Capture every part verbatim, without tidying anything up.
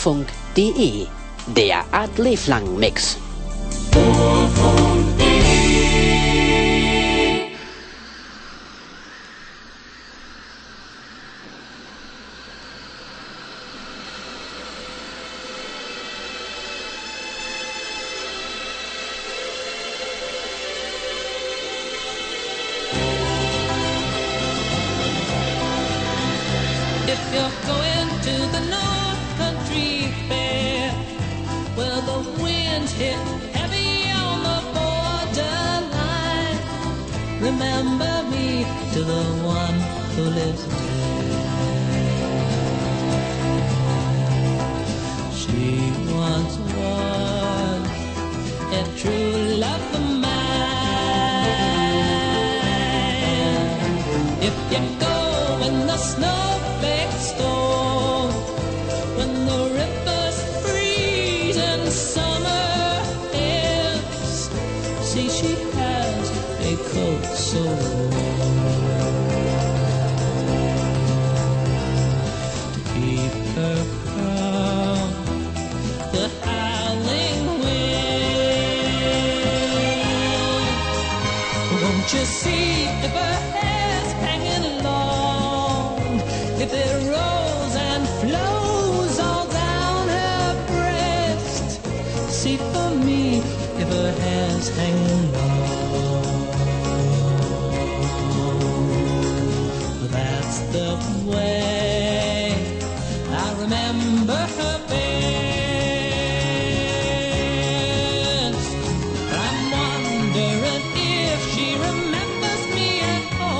Ohrfunk punkt de, der Art Leblang Mix. If you're going to the North Country Fair, well, the winds hit heavy on the borderline. Remember me to the one who lives there. She once was a true love of mine. If you go in the snow storm, when the rivers freeze and summer ends, see she has a coat so warm to keep her from the howling wind. Won't you see if her hair's hanging long, if it rolls and flows all down her breast? See for me if her hair's hanging long. That's the way I remember her best. I'm wondering if she remembers me at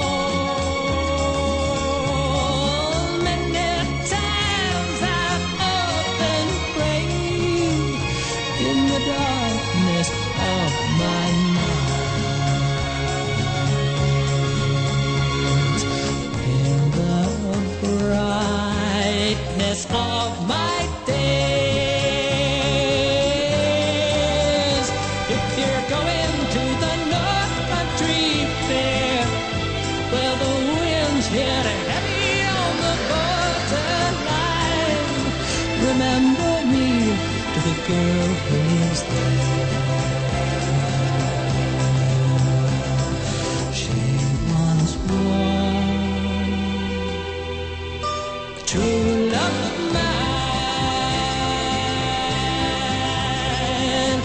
all. Many times I've up and prayed in the darkness of my night, in the brightness of my days. If you're going to the North Country Fair, well, the winds hit heavy on the borderline. Remember me to the girl who lives there. She once was a true love of mine.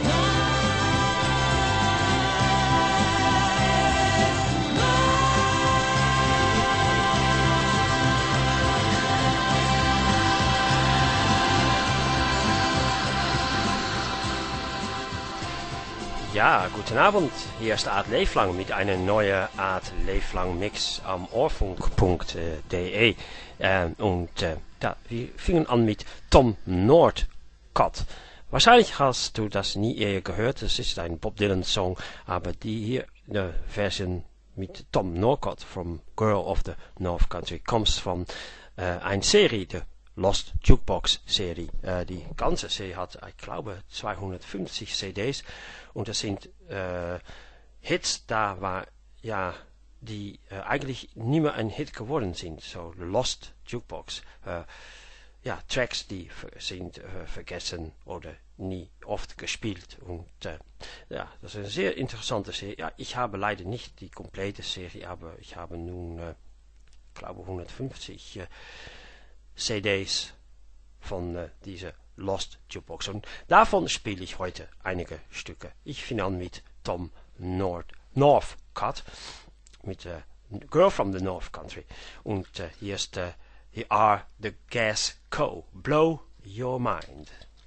Ja, guten Abend. Hier ist Art Leblang mit einer neuen Art Leblang Mix am Ohrfunk punkt de. Äh, und äh, da, wir fingen an mit Tom Northcott. Wahrscheinlich hast du das nie eher gehört. Es ist ein Bob Dylan Song, aber die hier eine Version mit Tom Northcott from Girl of the North Country kommt von äh, einer Serie, der Lost Jukebox Serie. Äh, die ganze Serie hat, ich glaube, zweihundertfünfzig C Ds und das sind äh, Hits, da war ja die äh, eigentlich nie mehr ein Hit geworden sind. So Lost Jukebox. Äh, ja, Tracks, die sind äh, vergessen oder nie oft gespielt. Und äh, ja, das ist eine sehr interessante Serie. Ja, ich habe leider nicht die komplette Serie, aber ich habe nun, äh, ich glaube, hundertfünfzig äh, C Ds von äh, dieser Lost Jukebox. Und davon spiele ich heute einige Stücke. Ich fange an mit Tom North, Northcott, mit äh, Girl from the North Country. Und äh, hier ist äh, Here Are the Gas Co. Blow Your Mind.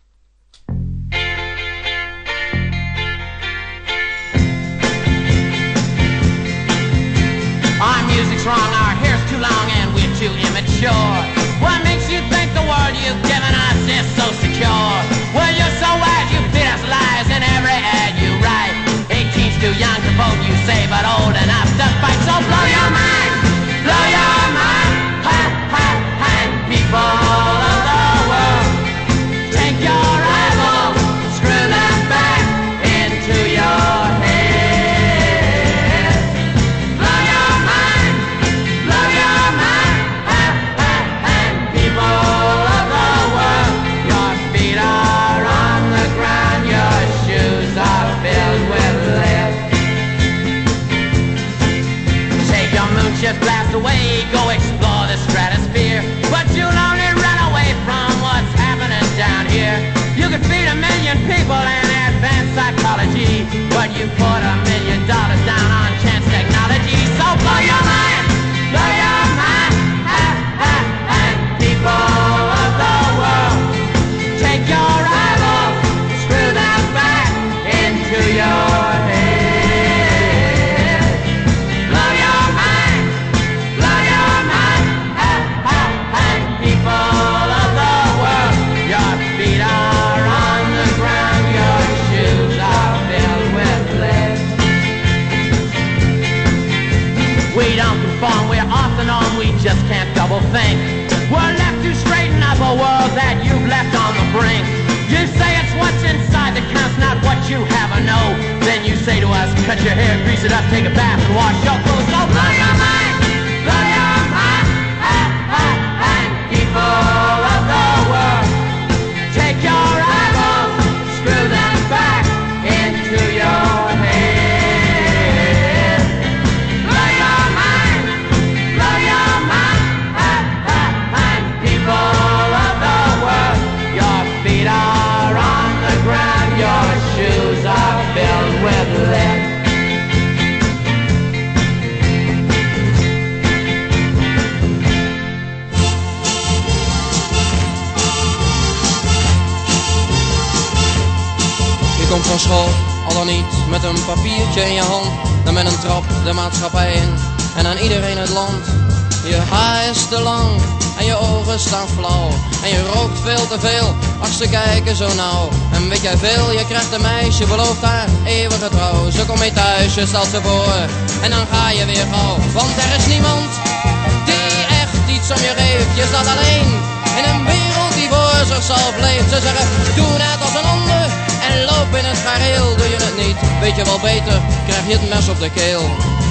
Our music's wrong, our hair's too long, and we're too immature. What makes you think the world you've given us is so secure? Well, you're so wise, you feed us lies in every ad you write. eighteen's too young to vote, you say, but old enough to fight. So blow your mind, blow your mind, ha, ha, ha, people of the world. Take your rivals, screw them back into your head. Blow your mind, blow your mind, ha, ha, ha, people of the world. just blast away, go explore the stratosphere. But you'll only run away from what's happening down here. You could feed a million people and advance psychology, but you put a million dollars down on chance technology. So blow your mind, blow your mind, ah, ah, ah, people of the world. Take your rivals, screw them back into your head. Blow your mind, blow your mind, ah, ah, ah, people of the world. Your feet are on the ground, your shoes are filled with lead. We don't conform, we're off and on, we just can't double think. We're left to straighten up a world that you've left on the brink. You say it's what's inside that counts, not what you have or know. Then you say to us, cut your hair, grease it up, take a bath and wash your clothes. So blow your mind, blow your mind, ah, ah, ah, people of the world. Take your eyeballs, screw them back into your head. Blow your mind, blow your mind, ah, ah, ah, people of the world. Your feet are on the ground, your shoes are filled with lead. Je komt van school, al dan niet met een papiertje in je hand. Dan met een trap de maatschappij in en aan iedereen het land. Je haar is te lang en je ogen staan flauw. En je rookt veel te veel, ach ze kijken zo nauw. En weet jij veel, je krijgt een meisje, belooft haar eeuwige trouw. Ze komt mee thuis, je stelt ze voor en dan ga je weer gauw. Want er is niemand die echt iets om je geeft. Je staat alleen in een wereld die voor zichzelf leeft. Ze zeggen, doe net als een ander en loop in het gareel. Doe je het niet, weet je wel beter, krijg je het mes op de keel.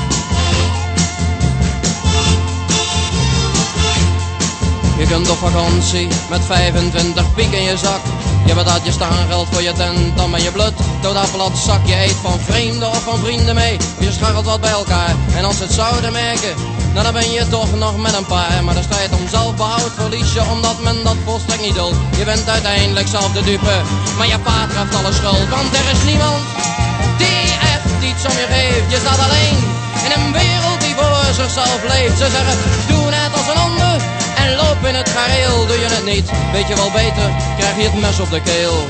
Je kunt op vakantie met vijfentwintig piek in je zak. Je betaalt je staangeld voor je tent, dan ben je blut, totaal plat zak. Je eet van vreemden of van vrienden mee, je scharrelt wat bij elkaar. En als ze het zouden merken, nou dan ben je toch nog met een paar. Maar de strijd om zelfbehoud verlies je, omdat men dat volstrekt niet duldt. Je bent uiteindelijk zelf de dupe, maar je pa treft alle schuld. Want er is niemand die echt iets om je geeft. Je staat alleen in een wereld die voor zichzelf leeft. Ze zeggen, doe net als een ander en loop in het gareel. Doe je het niet, weet je wel beter, krijg je het mes op de keel.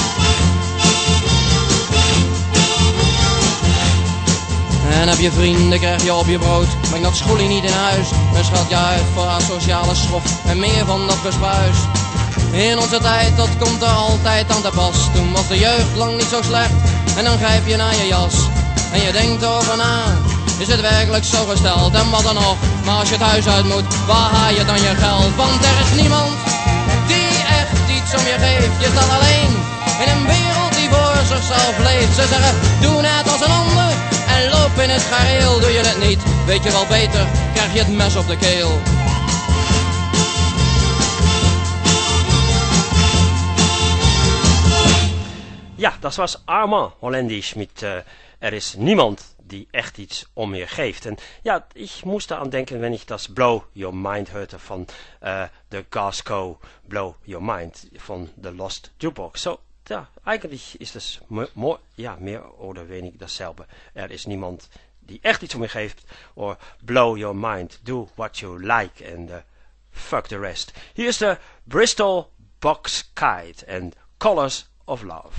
En heb je vrienden, krijg je op je brood. Breng dat schoelie niet in huis, dan scheld je uit voor asociale schrof en meer van dat bespuis. In onze tijd, dat komt er altijd aan te pas. Toen was de jeugd lang niet zo slecht en dan grijp je naar je jas. En je denkt erover na, is het werkelijk zo gesteld? En wat dan nog, maar als je het huis uit moet, waar haal je dan je geld? Want er is niemand die echt iets om je geeft. Je staat alleen in een wereld die voor zichzelf leeft. Ze zeggen, doe net als een ander en loop in het gareel. Doe je het niet, weet je wel beter, krijg je het mes op de keel. Ja, dat was Armand Holländisch met uh, Er is niemand die echt iets om je geeft. En ja, ik moest eraan denken, wenn ich das Blow Your Mind hörte van uh, de Gasco Blow Your Mind van The Lost Jukebox. So, ja, eigentlich ist es more, ja, meer oder weniger dasselbe. Er is niemand die echt iets om je geeft. Or blow your mind, do what you like and uh, fuck the rest. Hier is de Bristol Box Kite and Colors of Love.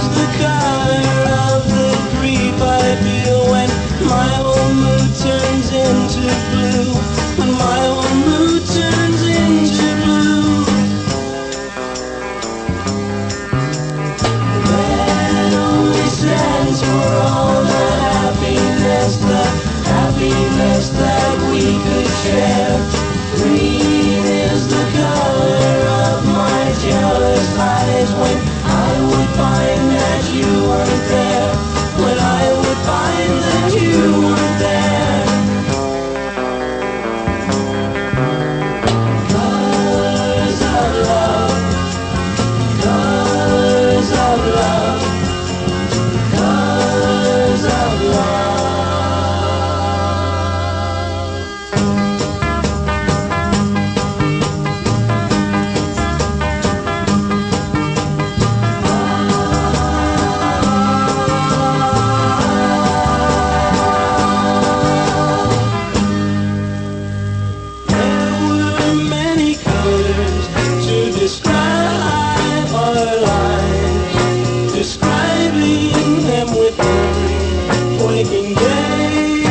Turns describe our lives, describing them with every waking day.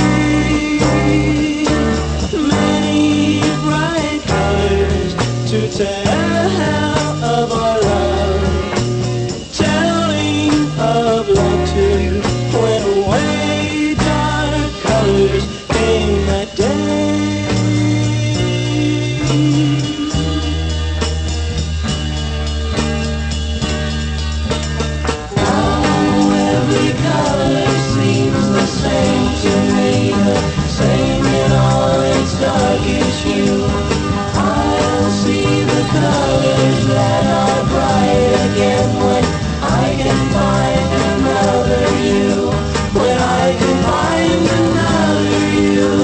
Many bright colors to tell of our love, telling of love too, when away dark colors came that day. Darkest hue, I'll see the colors that are bright again when I can find another you, when I can find another you.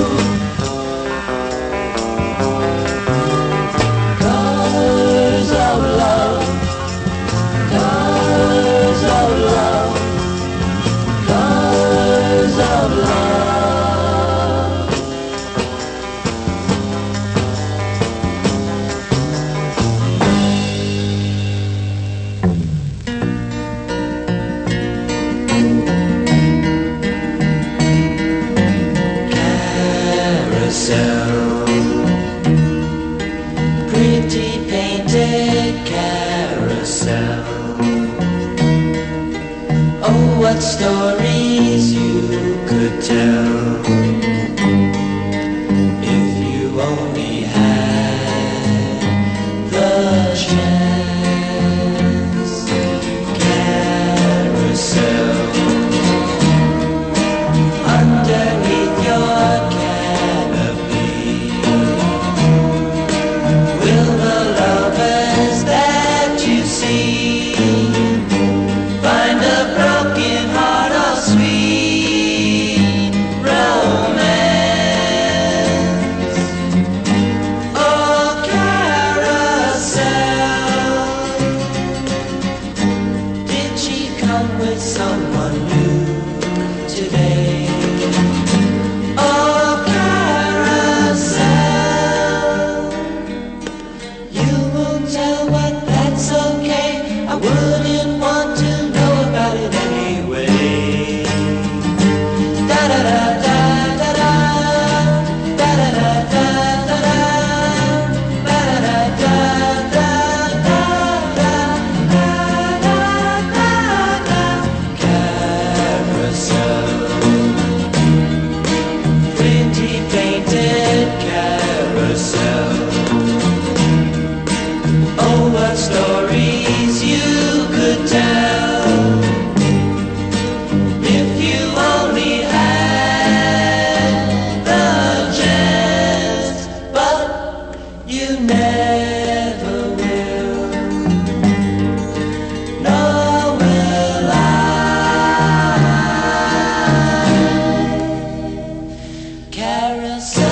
Colors of love, colors of love, colors of love. Pretty painted carousel. Oh, what stories you could tell if you only had the chance. Carousel, underneath your find a broken heart of sweet romance. Oh, carousel, did she come with someone new today? Oh, carousel, you won't tell, but that's okay. I wouldn't want to know about it anyway. Da da da da da da, da da da da da da, da da da da da da da da da. Carousel, pretty painted carousel. Oh, what stories you could tell if you only had the chance, but you never will, nor will I. Carousel,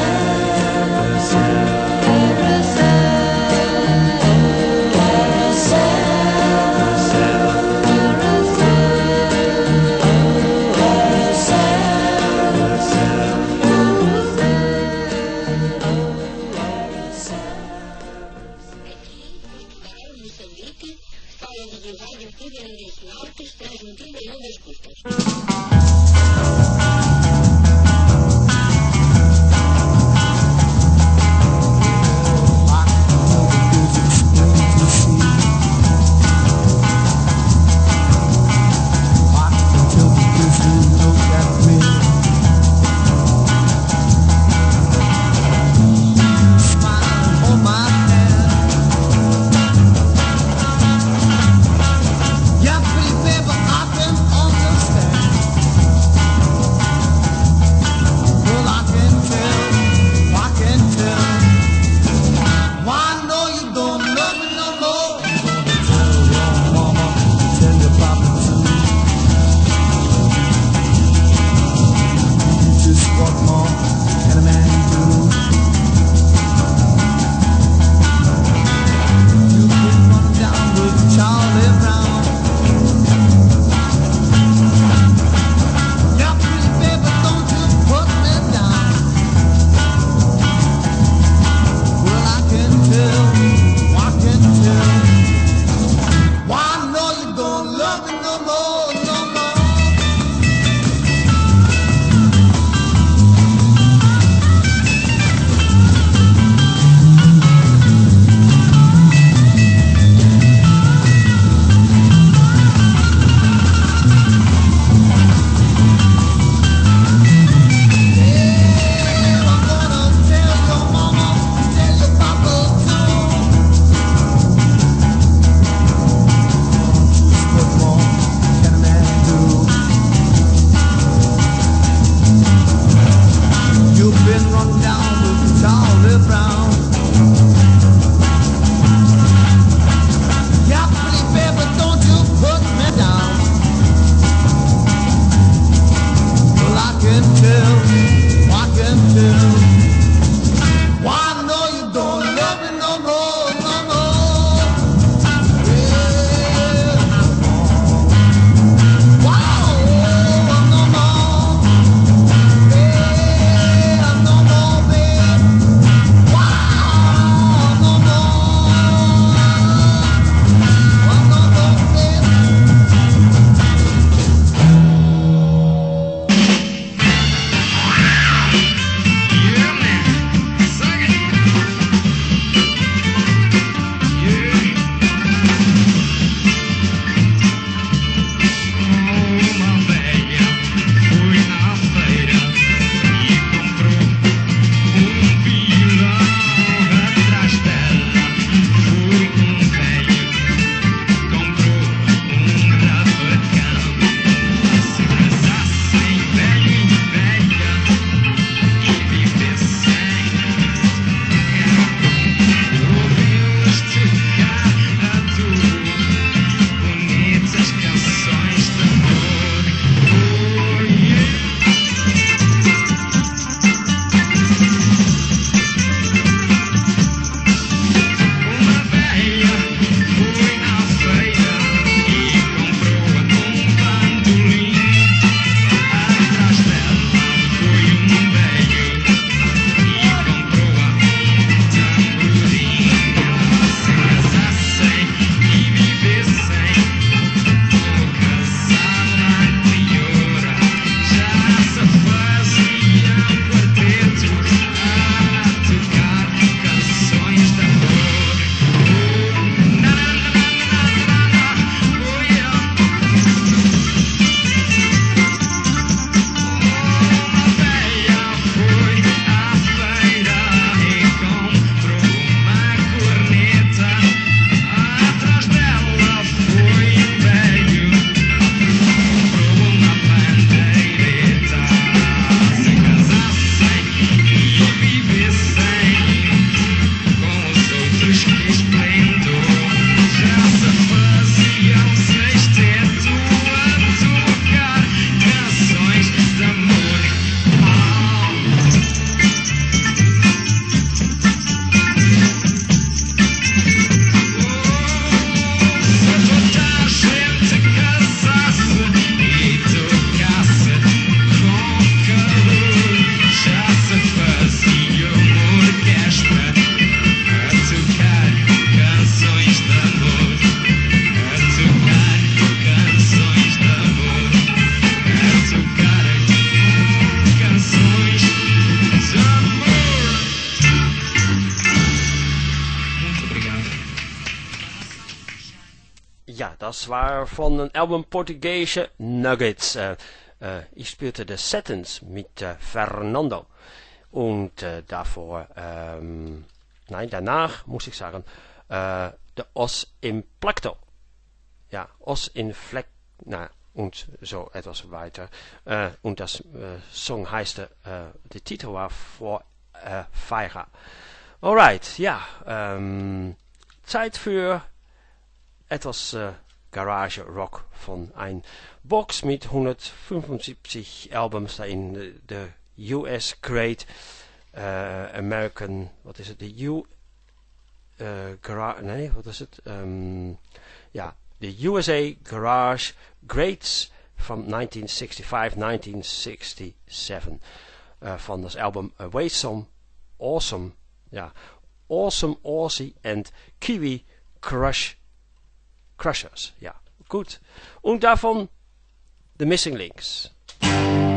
Ja, das war von einem Album Portugiesische Nuggets. Äh, äh, ich spielte The Satins mit äh, Fernando. Und äh, davor, ähm, nein, danach muss ich sagen, äh, The Os im Plakto. Ja, Os in Fleck, na, und so etwas weiter. Äh, und das äh, Song heißt, äh, der Titel war For äh, Feira. Alright, ja, ähm, Zeit für etwas äh, Garage Rock von ein Box mit hundertfünfundsiebzig Albums in de U S Great uh, American, wat is het, de U uh, Garage, nee, wat is het, um, ja, de U S A Garage Greats van negentien vijfenzestig negentien zesenzestig uh, van dat album Away Some Awesome, ja, Awesome Aussie and Kiwi Crush Crushers, ja, gut. Und davon The Missing Links. I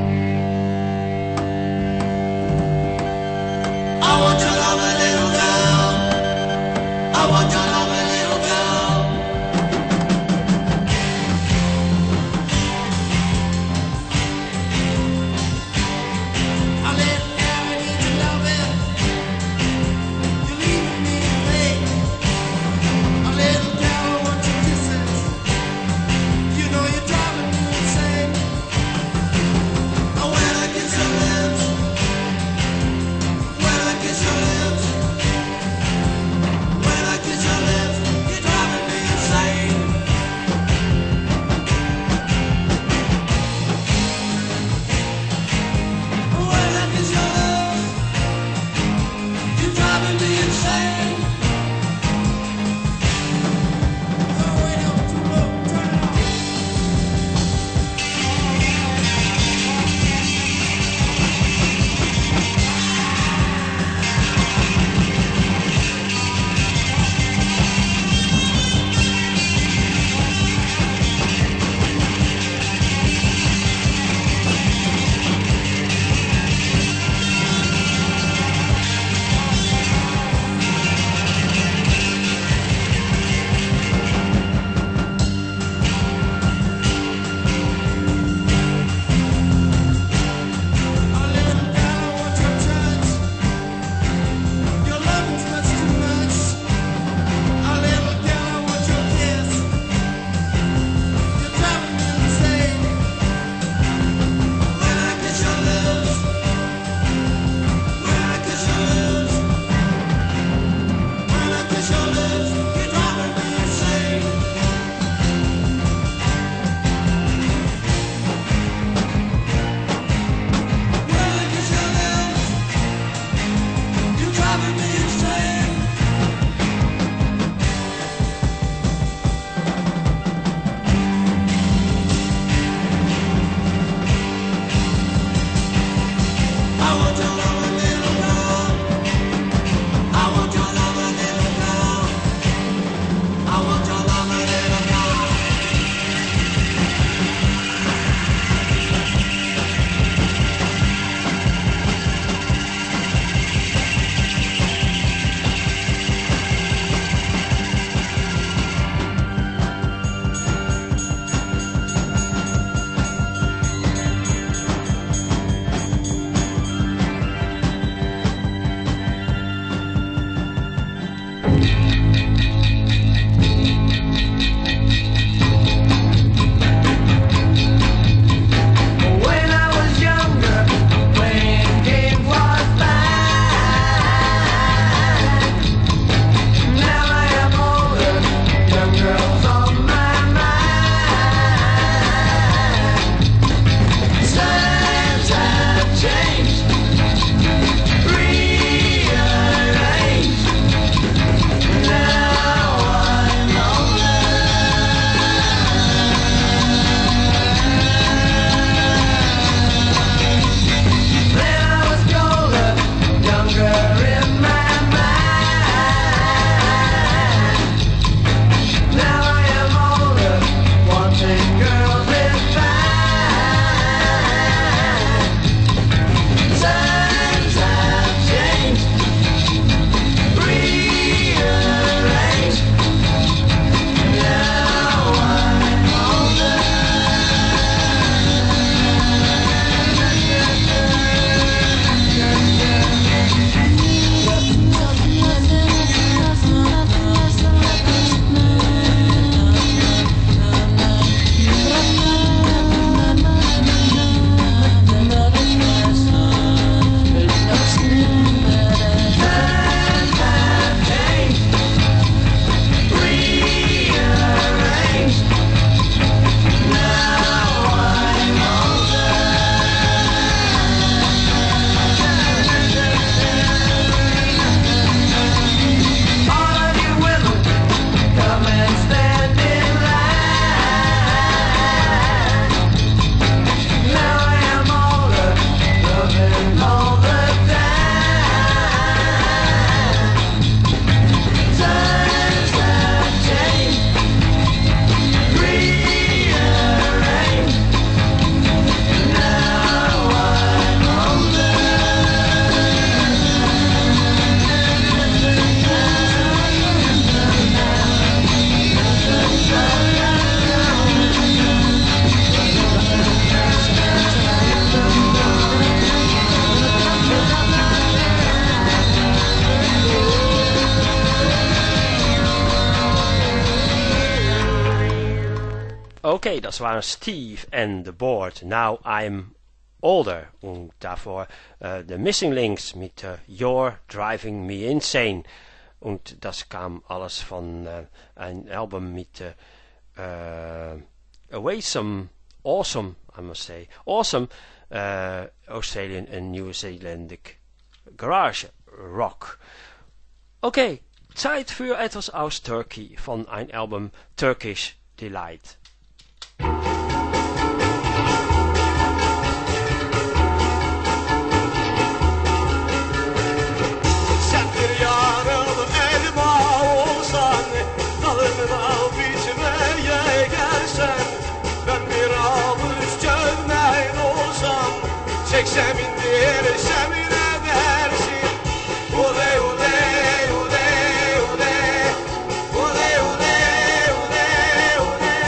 want your love, a little girl. I want your love, a little girl. A little girl, I need your loving. You're leaving me in vain. A little girl, I want your kisses. You know you're driving me insane. Oké, okay, das waren Steve and the Board. Now I'm Older. Und davor uh, The Missing Links mit uh, You're Driving Me Insane. Und das kam alles von uh, ein Album mit uh, uh, Awesome, awesome, I must say, awesome uh, Australian and New Zealandic Garage Rock. Okay, Zeit für etwas aus Turkey von ein Album Turkish Delight. Sen bir yarım elma olsan, dalından biçmeye gelsen, ben bir avuç çömleğin olsam, çeksem indirsem ne dersin? Ule ule ule ule, ule ule ule ule.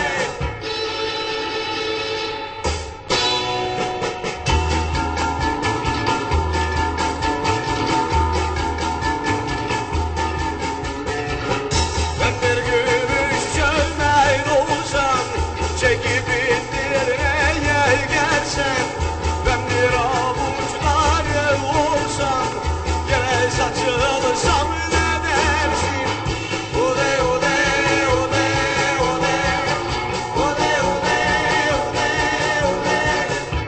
Ben bir gümüş çömleğin olsam, çekip indirmeye gelsen, ben bir avuç narı olsam, gene saçılsam ne dersin? Ule ule ule ule, ule ule ule ule.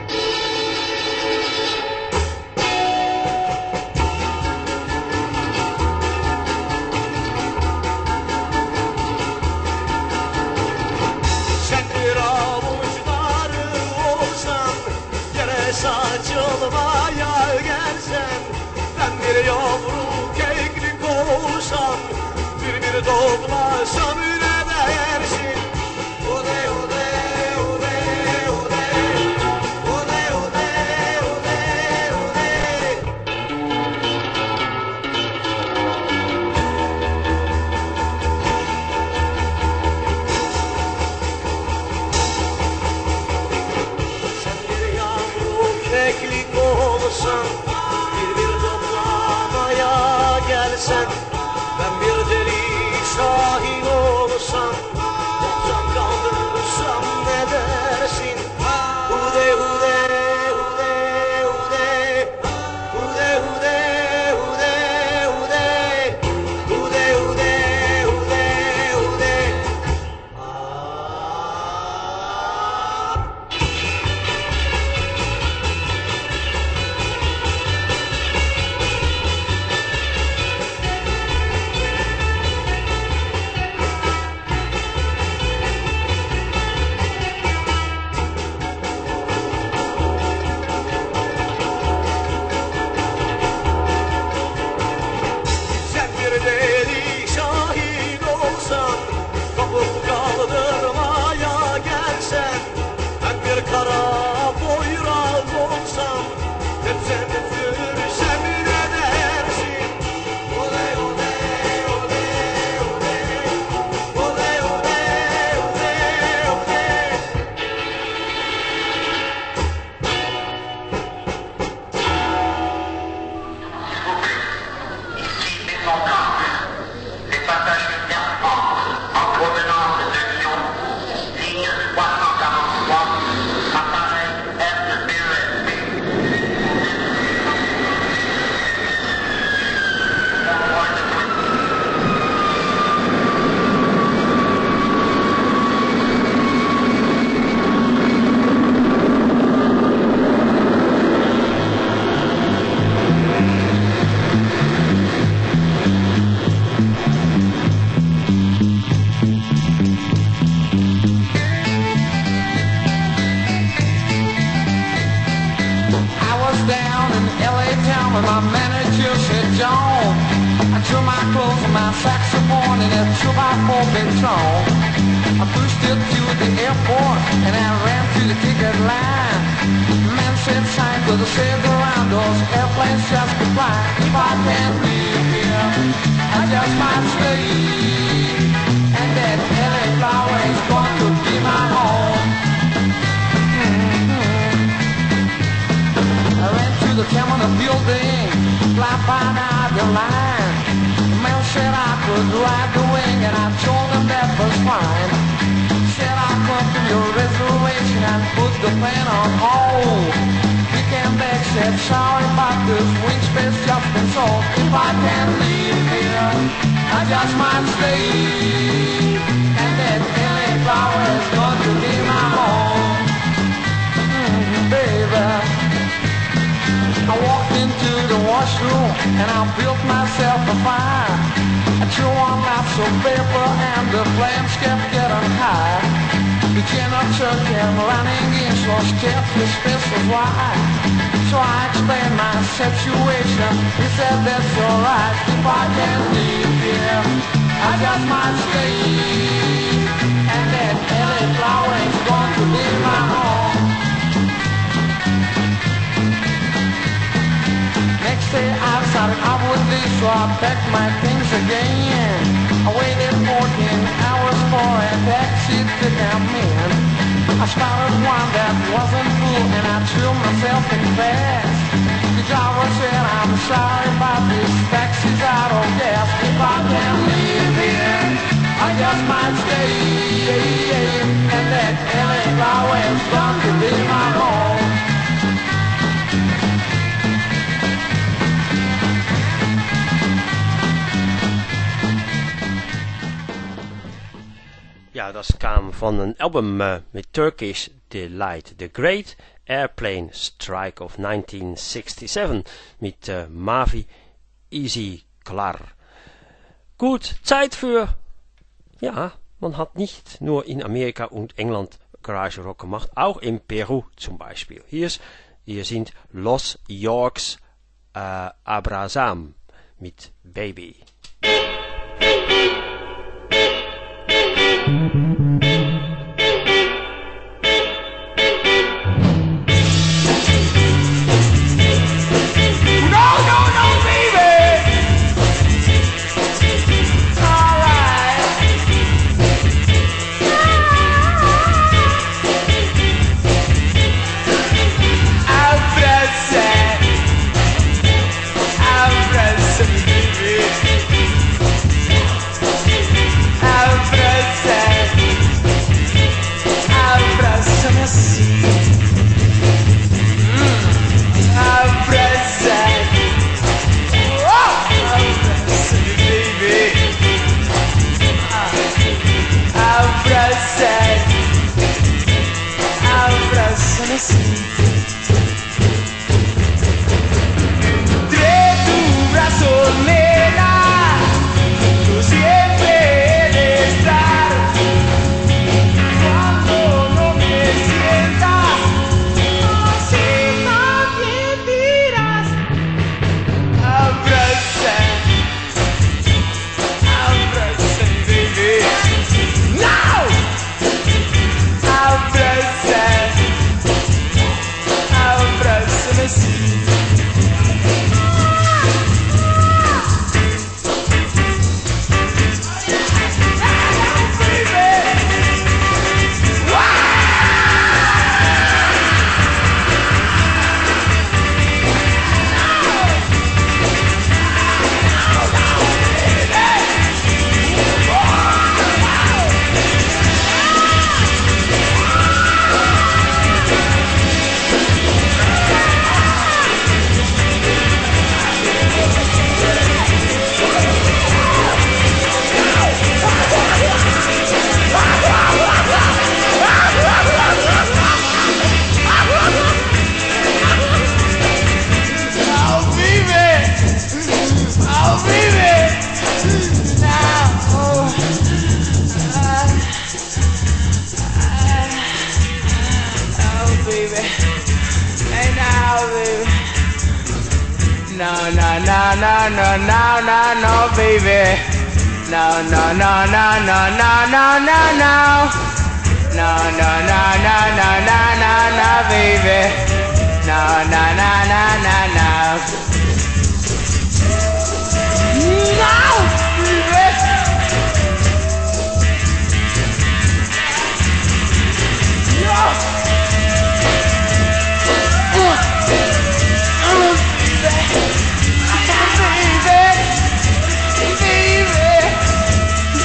Sen bir avuç narı olsan, yere saçılmaya gelsen, ben bir yavru keklik olsam, bir bir toplasam ne dersin? Ule ule ule ule, ule ule ule ule. Sen bir yavru keklik olsan, bir bir toplamaya gelsen, ben bir deli şahin olsam, yapsam kaldırsam ne dersin? Hude hude hude hude, hude hude hude hude, hude hude hude hude. Sen bir deli şahin olsan, kapıp kaldırmaya gelsen, ben bir kara boyraz olsam, hep seni sürsem ne dersin? Ule ule ule ule, ule ule ule ule. Les passages de Carpent en provenance de Lyon, ligne trois cent quarante-trois, appareil R de B E S P. Contrôle de police. I was down in L A town when my manager said, John, I threw my clothes and my saxophone in a two by four big trunk. I pushed it to the airport and I ran to the ticket line. The man said, sign to the said around those airplanes just to fly. If I can't live here, I just might stay. And that L A flower is going to be my home. I ran to the terminal building, fly by the line. The man said I could ride the wing, and I told him that was fine. Said I come from your the plan on hold. You can back said sorry, but this wing space just been sold. If I can't leave here, I just might stay. And that L A flower is going to be my home. Mm, baby, I walked into the washroom and I built myself a fire. I threw on lots of paper and the flames kept getting high. The janitor came running in so scared his face was wide. So I explained my situation. He said that's alright. If I can't leave here, I just might stay. And that L A flower is going to be my home. Next day I started up with this, so I packed my things again. I waited fourteen hours for a taxi to come in. I started one that wasn't full and I threw myself in fast. The driver said, I'm sorry but this taxi's out of gas. If I can't leave here, I just might stay. And that L A flower is going to be my home. Ja, dat kwam van een album uh, met Turkish Delight, The Great Airplane Strike of negentien zesenzestig mit uh, Mavi Easy Klar. Gut, Zeit für, ja, man hat nicht nur in Amerika und England Garage Rock gemacht, auch in Peru zum Beispiel. Hier, ist, hier sind Los Yorks uh, Abrazam mit Baby.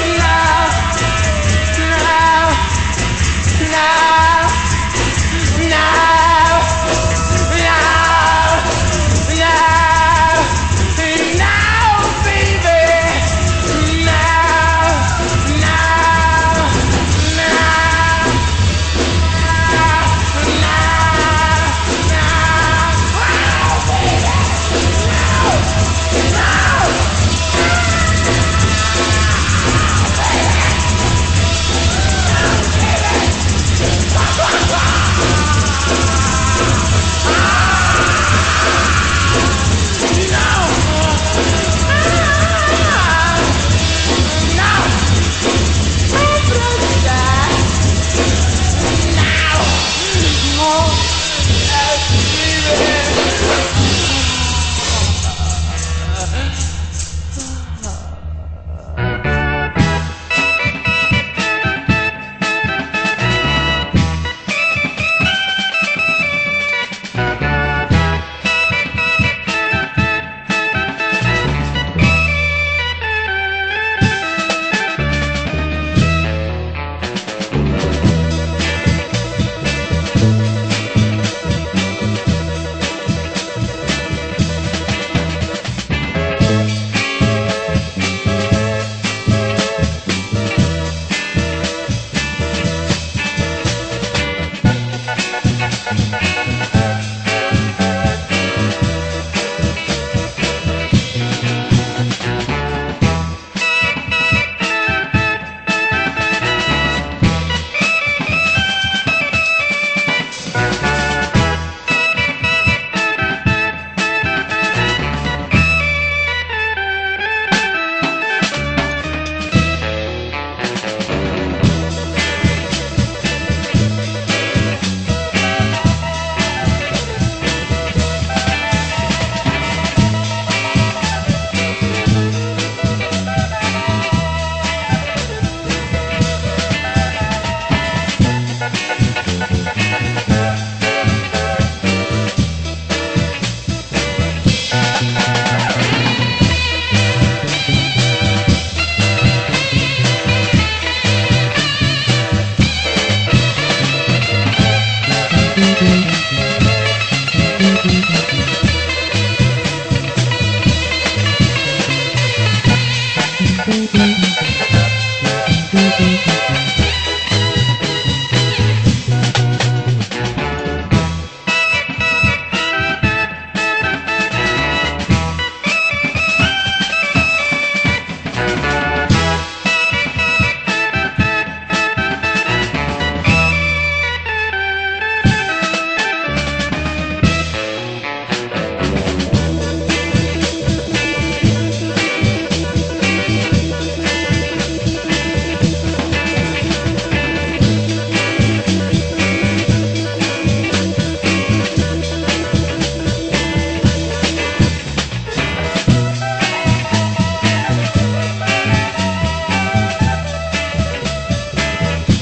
Now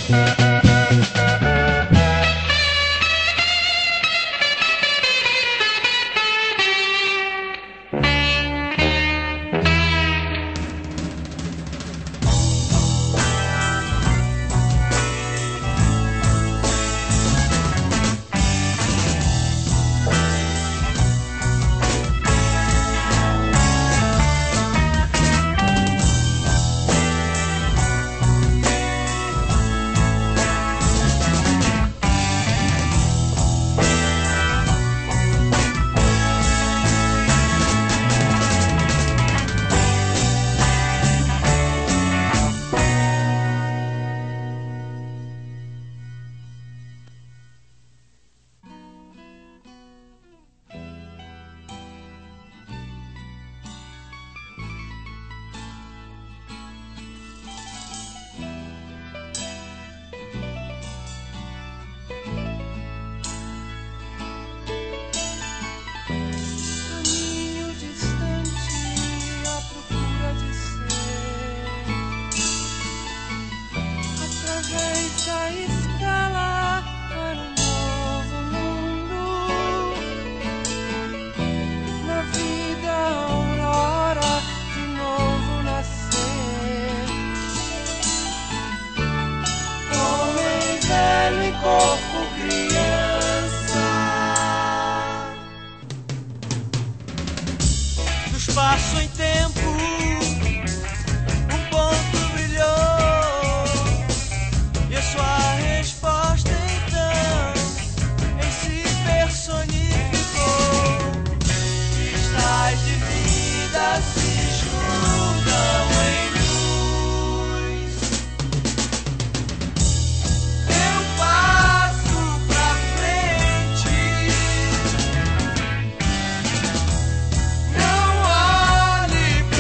Espaço em tempo, um ponto brilhou, e a sua resposta então em si personificou. Cristais de vida se juntam em luz. Eu passo pra frente. Não olhe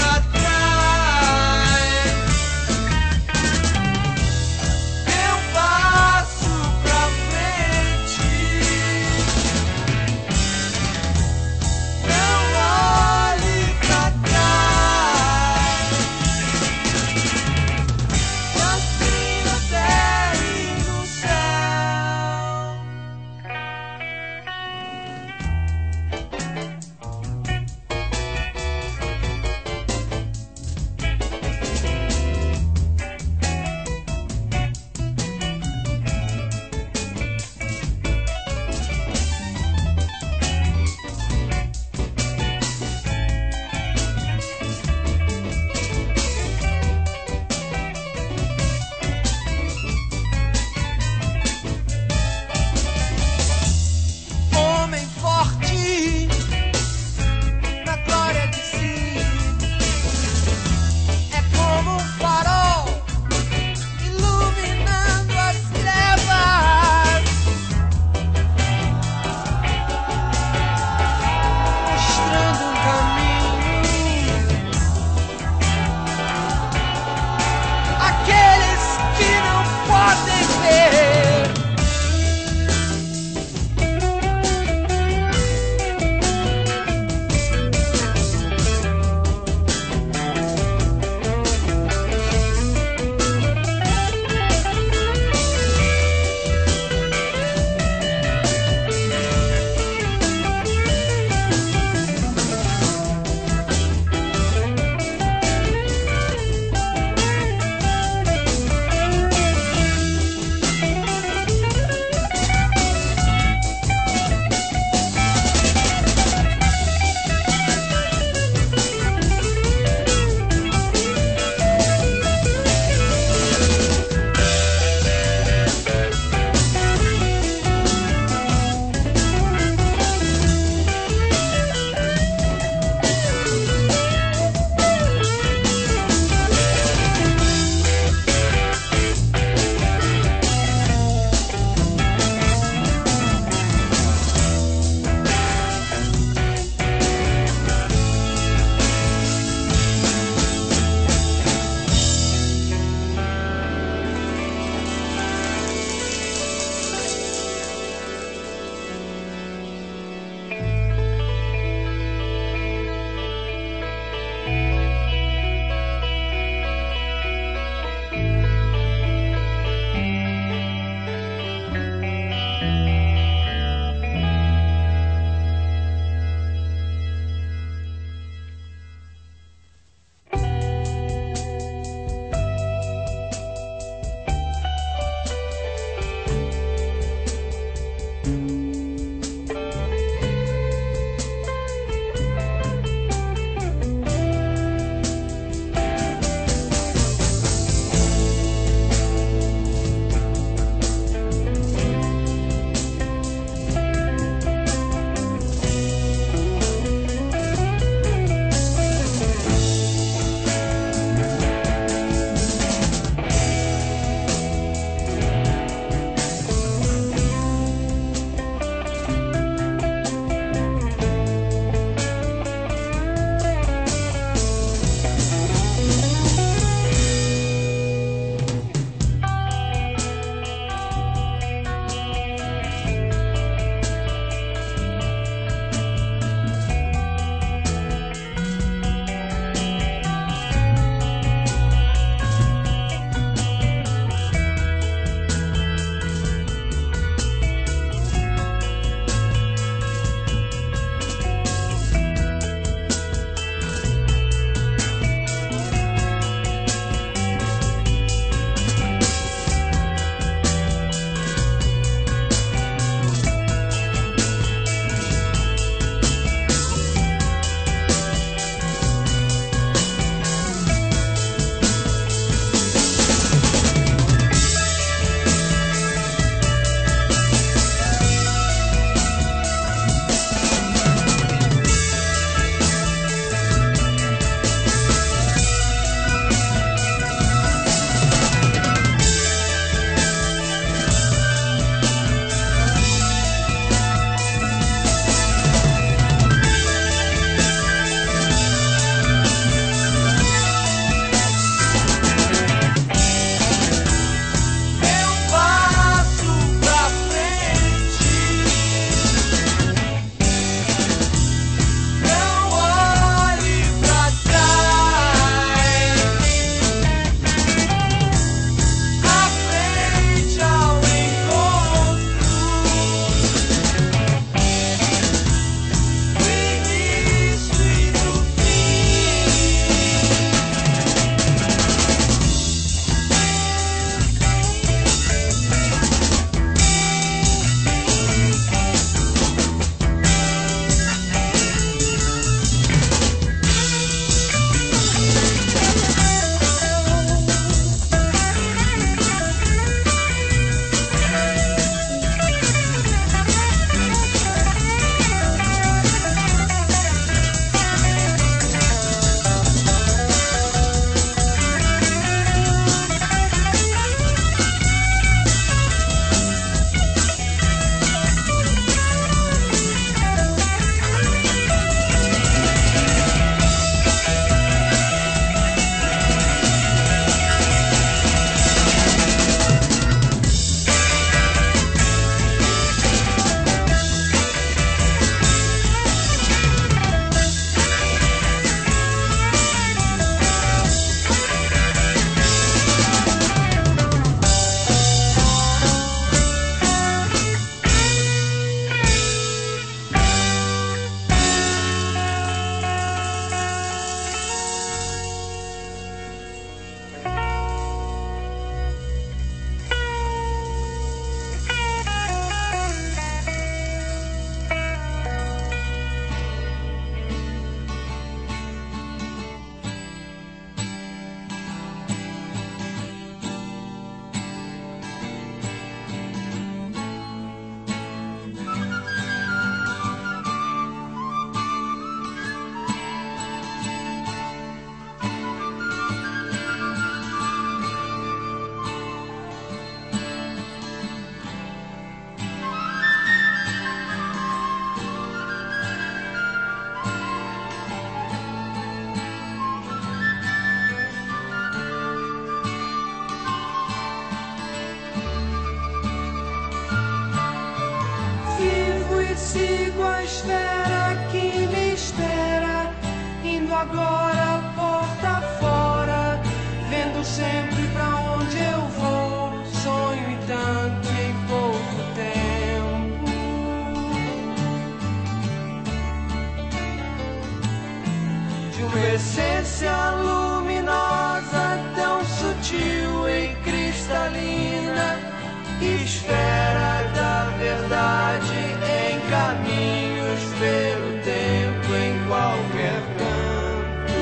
esfera da verdade em caminhos pelo tempo em qualquer canto.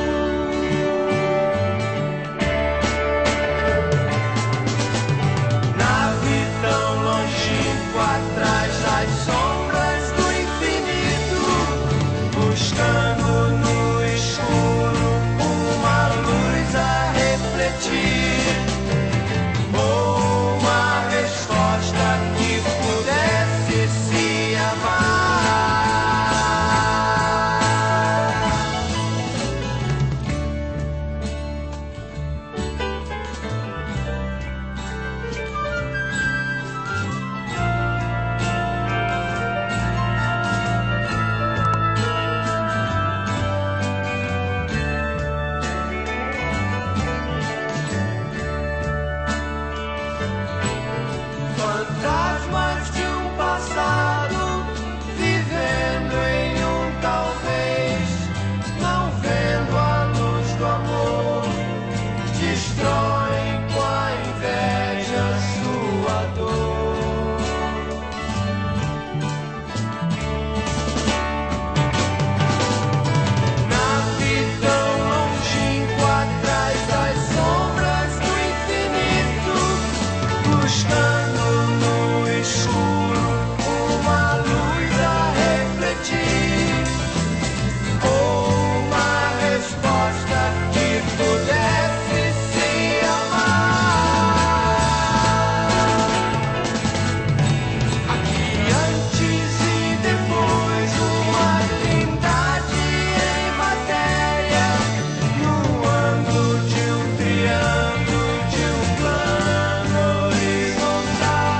Nave tão longínqua atrás das sombras do infinito, buscando no escuro uma luz a refletir. Que pudesse se amar. Fantasmas de um passado, vivendo em um talvez, não vendo a luz do amor, destroem com a inveja sua dor. Nave tão longínqua atrás das sombras do infinito, buscando uma luz a refletir, uma resposta que pudesse se amar. Aqui antes e depois, uma trindade em matéria, no ângulo de um triângulo, de um plano horizontal.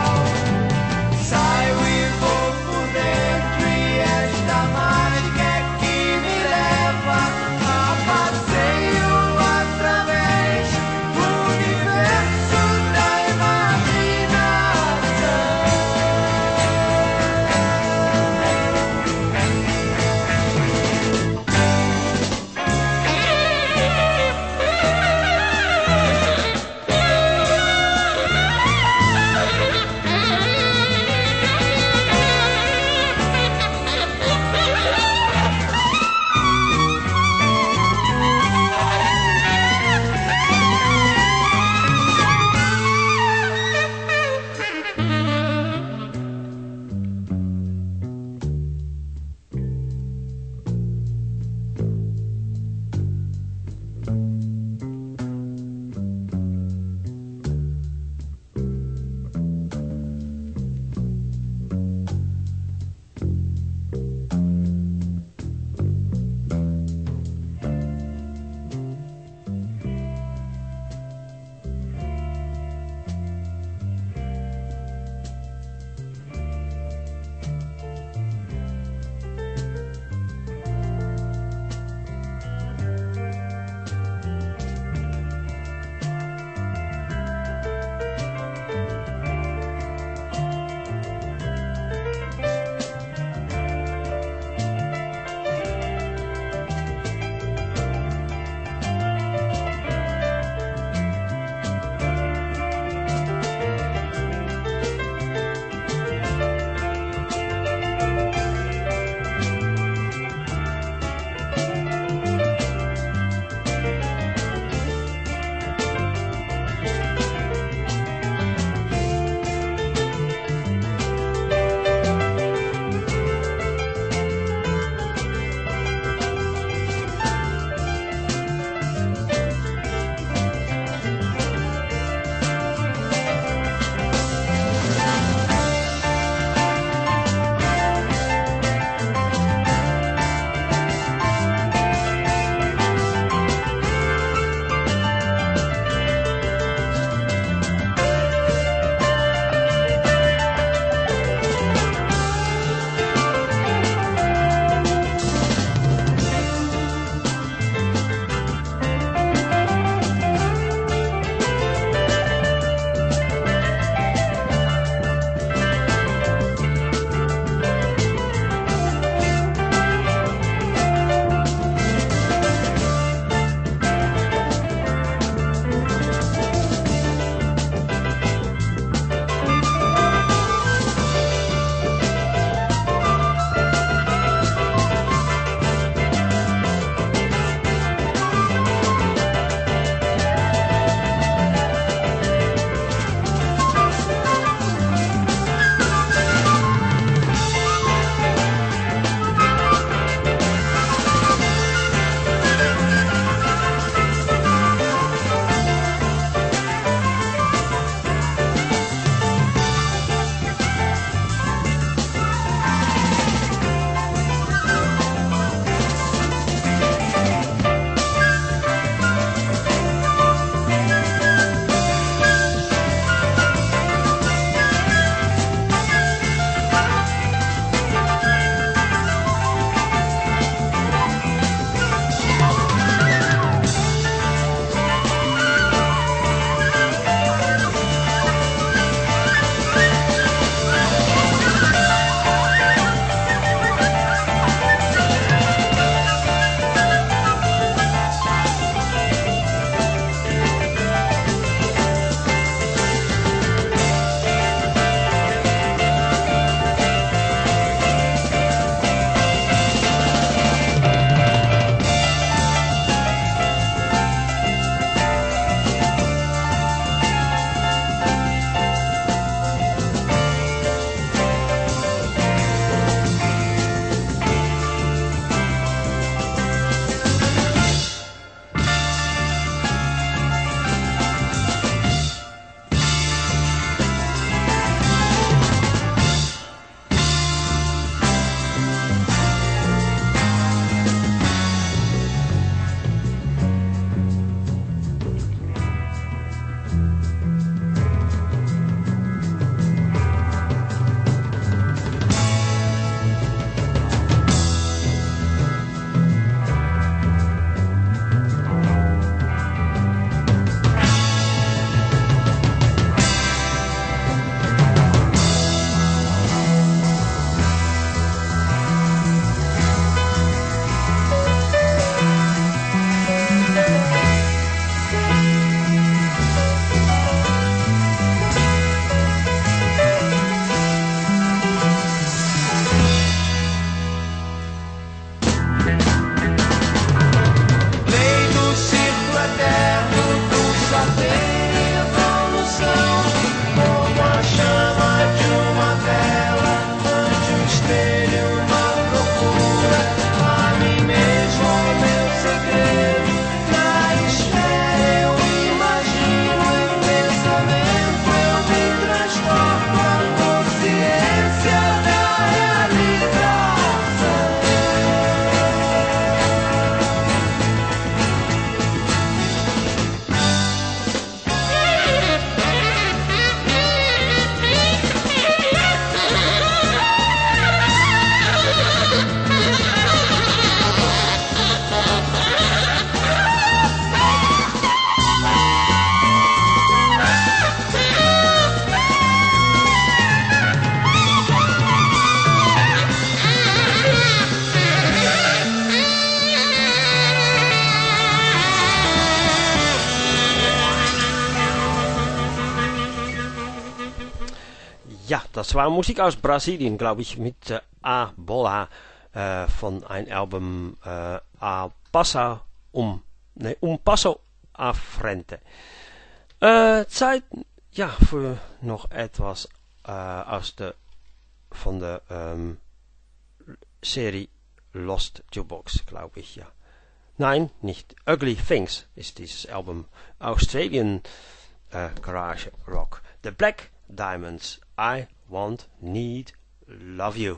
ja, das war Musik aus Brasilien, glaube ich, mit äh, A Bola äh, von einem Album äh, A Passa um, nee, Um Passo a Frente. Äh, Zeit, ja, für noch etwas äh, aus der, von der ähm, Serie Lost Jukebox, glaube ich, ja. Nein, nicht. Ugly Things ist dieses Album. Australian äh, Garage Rock. The Black Diamonds. I Want, Need, Love You.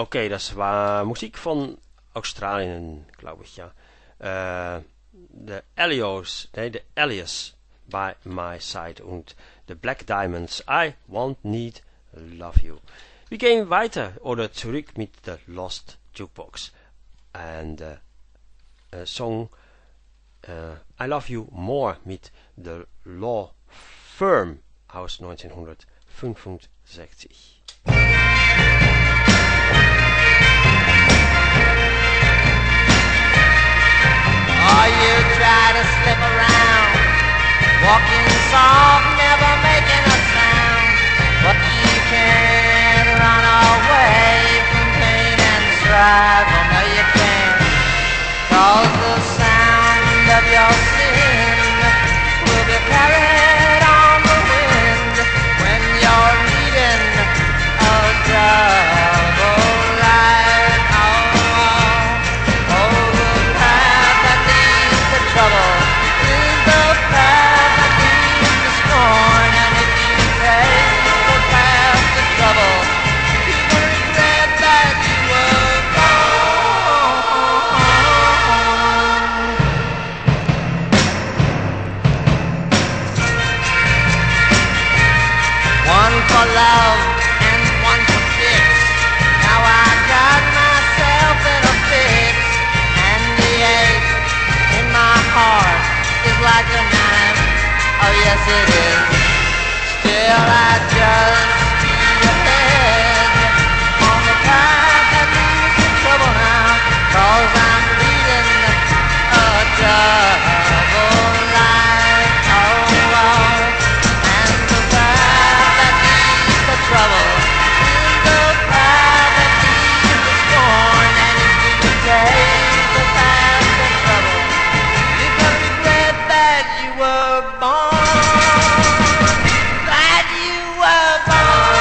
okay, das war Musik von Australien, glaube ich, ja. Äh, the Elios, nee, the Elias by my side und the Black Diamonds, I Want, Need, Love You. Wir gehen weiter oder zurück mit The Lost Jukebox and uh, a song uh, I Love You More mit The Law Firm aus neunzehnhundertfünfundsechzig. Oh, you try to slip around, walking soft, never making a sound, but you can't run away from pain and strife. Oh, no, you can't, 'cause the sound of your sin will be carried on the wind when you're leading a double life. Oh, oh, oh, the path that leads to trouble is the path that leads to scorn, and if you take the path to trouble, you will regret that you were born. One for love and one for kicks. Now I got myself in a fix, and the ache in my heart is like a knife. Oh yes it is. Still I just keep ahead on the path that leads to trouble now, 'cause I'm leading a double life. Oh, oh. And the path that leads to trouble is the path that leads to scorn, and if you take the path to trouble, you're gonna regret that you were born, that you were born.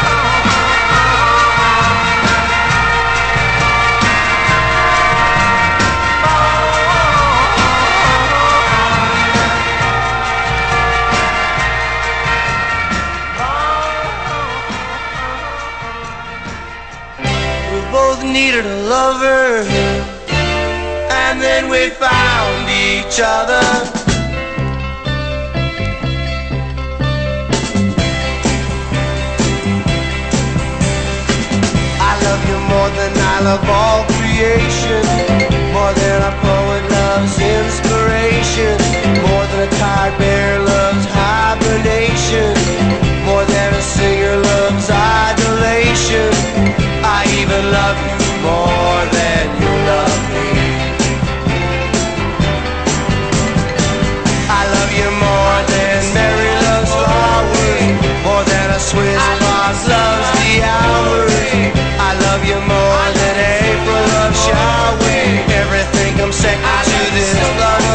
We both needed a lover, and then we found each other. I love you more than I love all creation, more than a poet loves inspiration, more than a tired bear loves hibernation, more than a singer loves adulation. I even love you more than you love me. I love you more than Mary loves flowers, more than a Swiss boss loves the hours. I love you more than April loves showering. Everything comes second to this love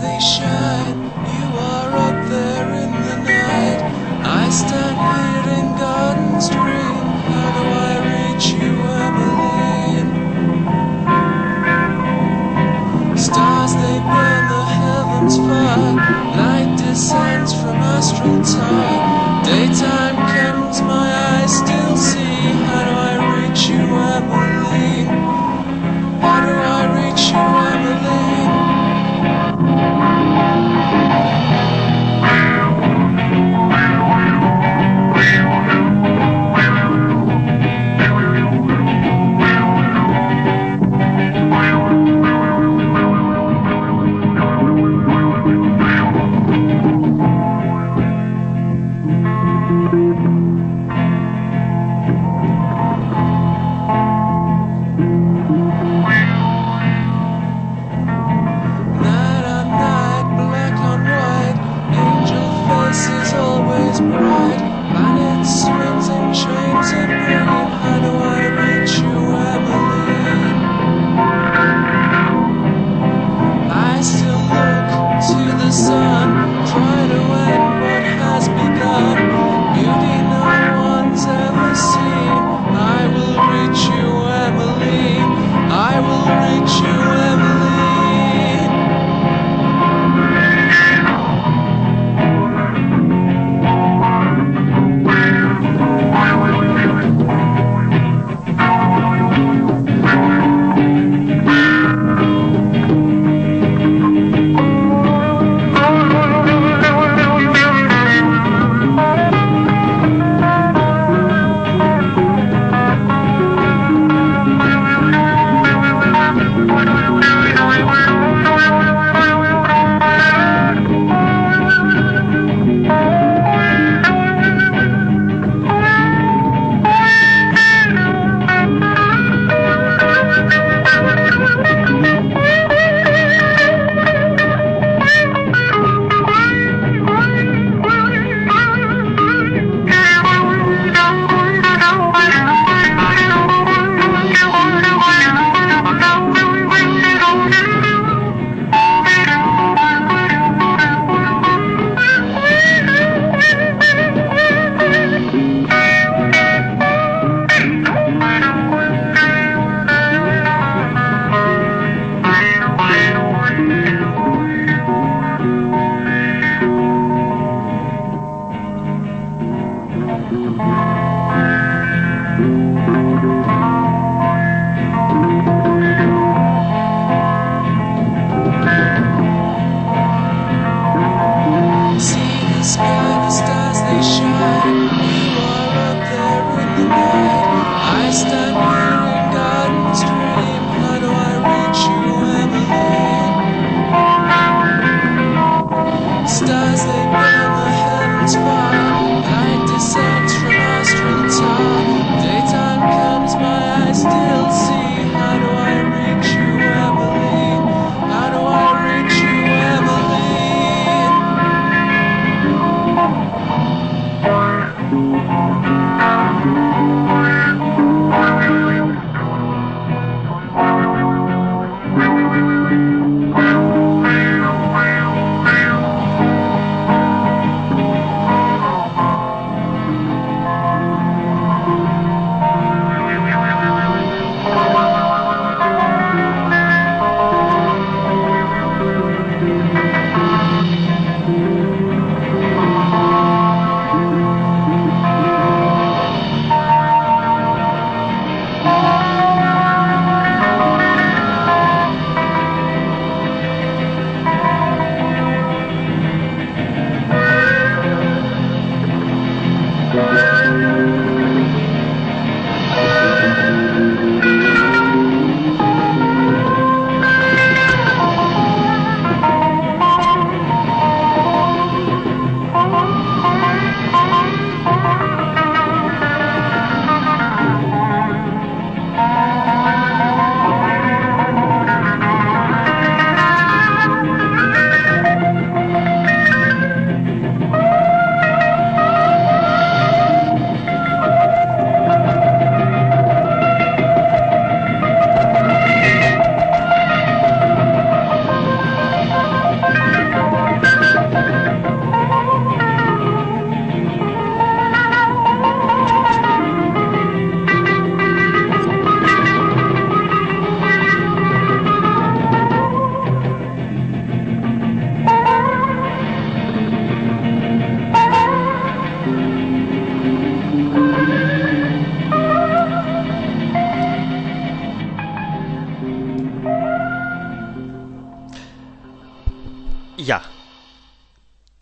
they shine. You are up there in the night. I stand here in Garden's Dream. How do I reach you, Emmeline? Stars, they burn the heavens fire. Light descends from astral time. Daytime comes, my eyes still see. How do I reach you, Emmeline? How do I reach you, Emmeline?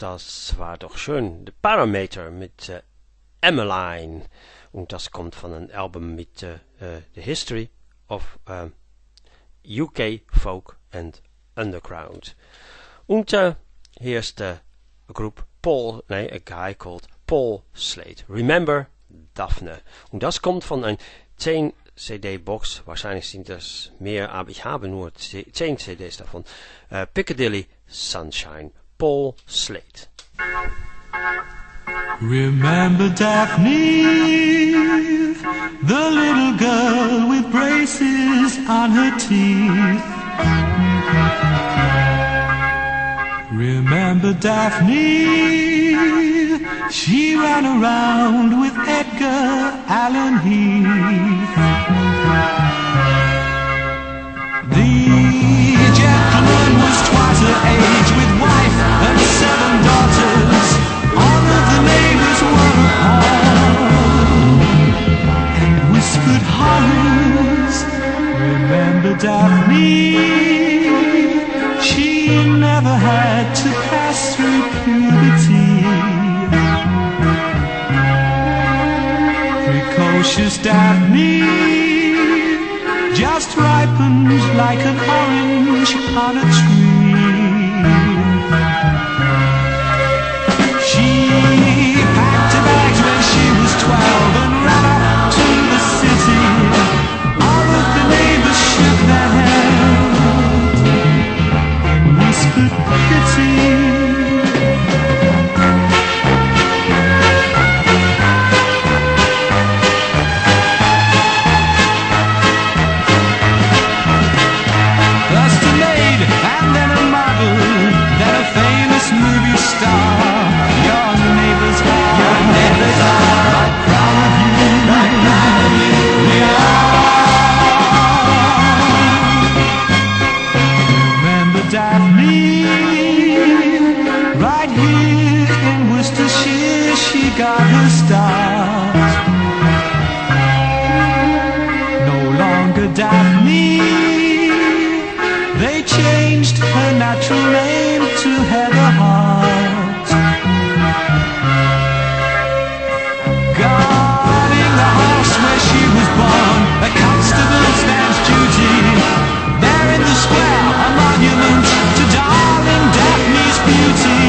das war doch schön. The Parameter mit äh, Emmeline. Und das kommt von einem Album mit äh, äh, The History of äh, U K Folk and Underground. Und äh, hier ist äh, a group Paul, nee, a guy called Paul Slade. Remember Daphne. Und das kommt von ein zehn C D-Box. Wahrscheinlich sind das mehr, aber ich habe nur zehn C Ds davon. Uh, Piccadilly Sunshine. Paul Slade. Remember Daphne, the little girl with braces on her teeth. Remember Daphne, she ran around with Edgar Allan Heath. The gentleman was twice her age with wife and seven daughters. All of the neighbors were appalled and whispered horrors. Remember Daphne, she never had to pass through puberty. Precocious Daphne just ripened like an orange on a tree. She packed her bags when she was twelve and ran up to the city. All of the neighbors shook their heads and whispered pity. First a maid and then a model, then a famous movie star. Your neighbors are, your neighbors are right proud of you, right proud of you. We are. Remember Daphne, right here in Worcestershire, she got her start. No longer Daphne, they changed her natural name to Heather Hart. Guarding the house where she was born, a constable stands duty. There in the square, a monument to darling Daphne's beauty.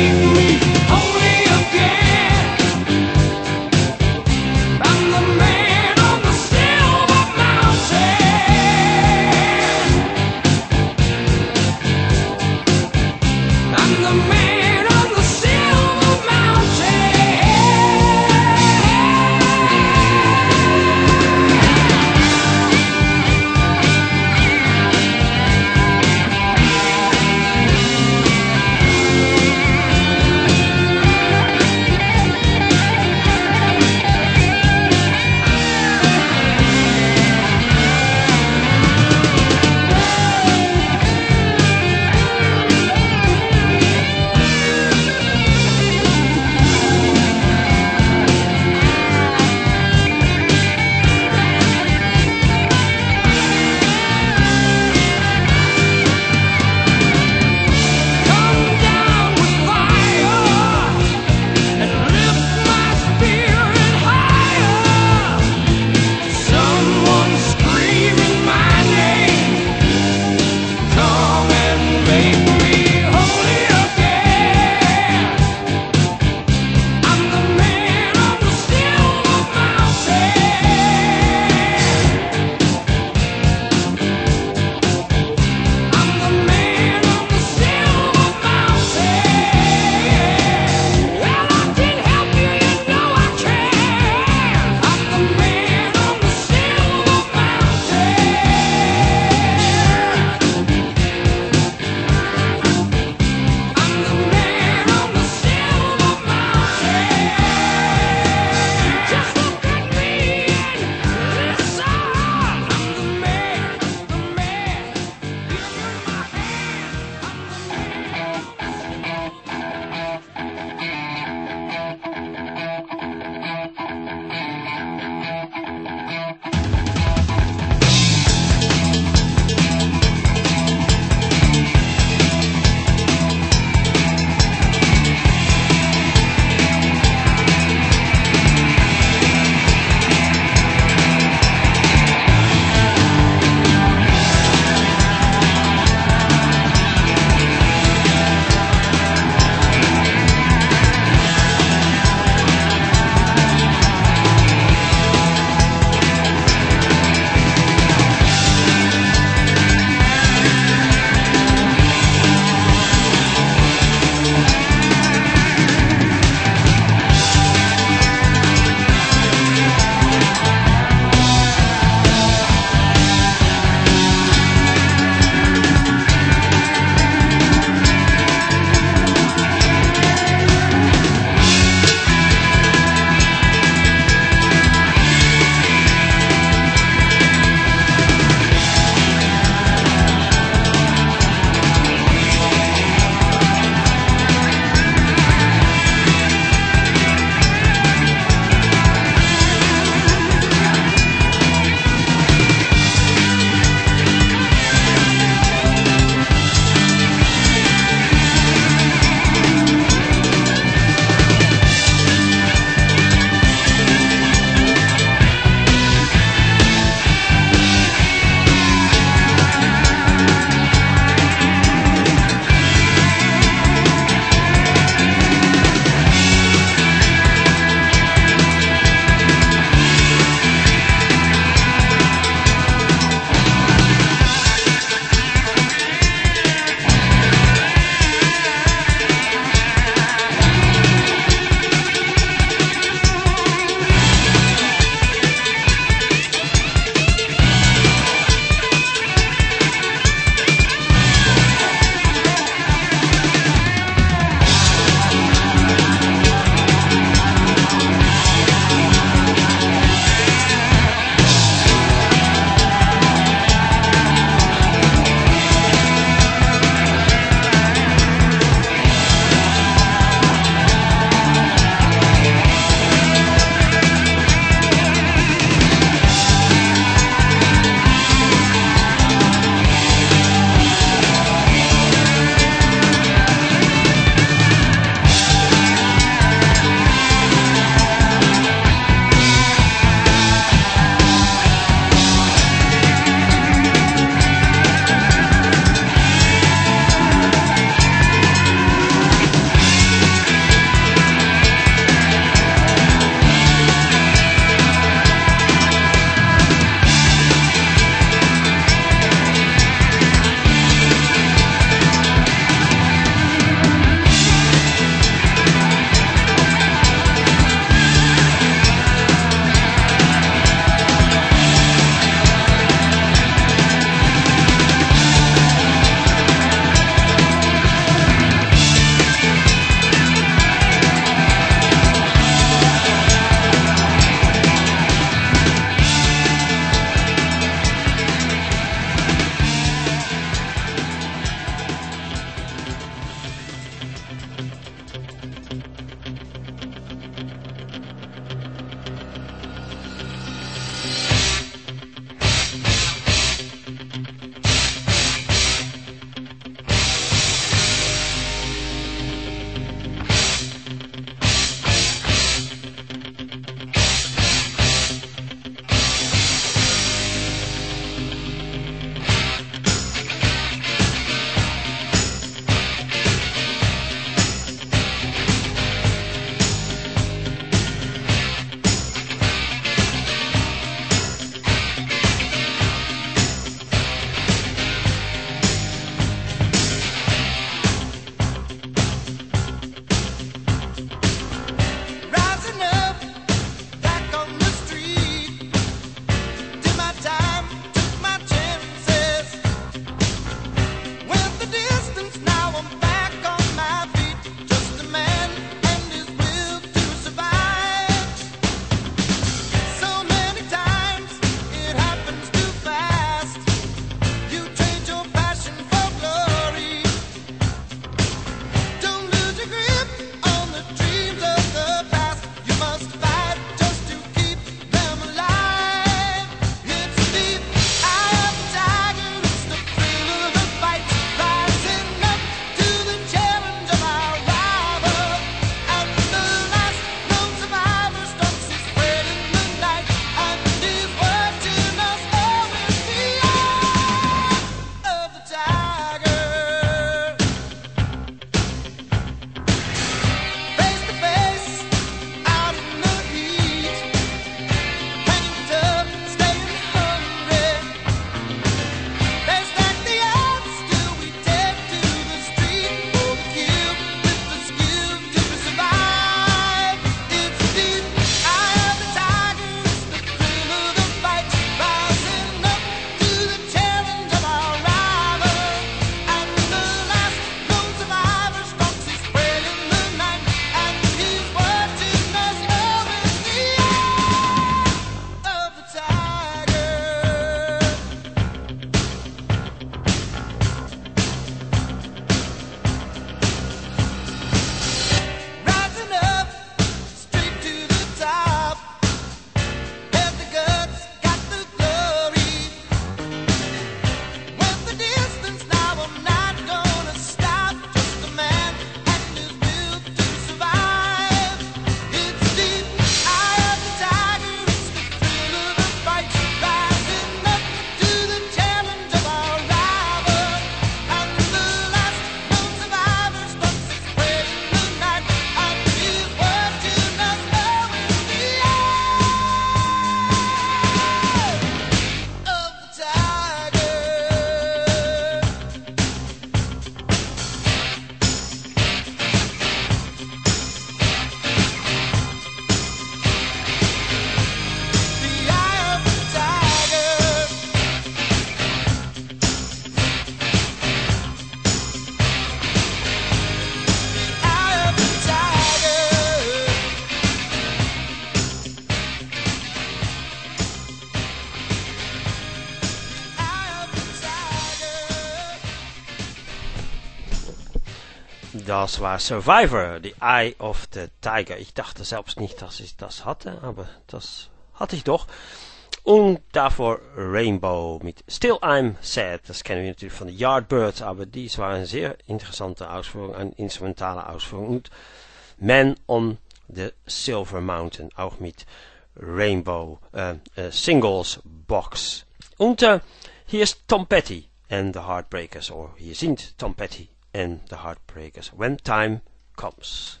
das war Survivor, The Eye of the Tiger. Ich dachte selbst nicht, dass ich das hatte, aber das hatte ich doch. Und davor Rainbow mit Still I'm Sad. Das kennen wir natürlich von den Yardbirds, aber dies war eine sehr interessante Ausführung, eine instrumentale Ausführung. Und Man on the Silver Mountain, auch mit Rainbow äh, äh, Singles Box. Und äh, hier ist Tom Petty and the Heartbreakers, oder hier sind Tom Petty and the Heartbreakers. When Time Comes.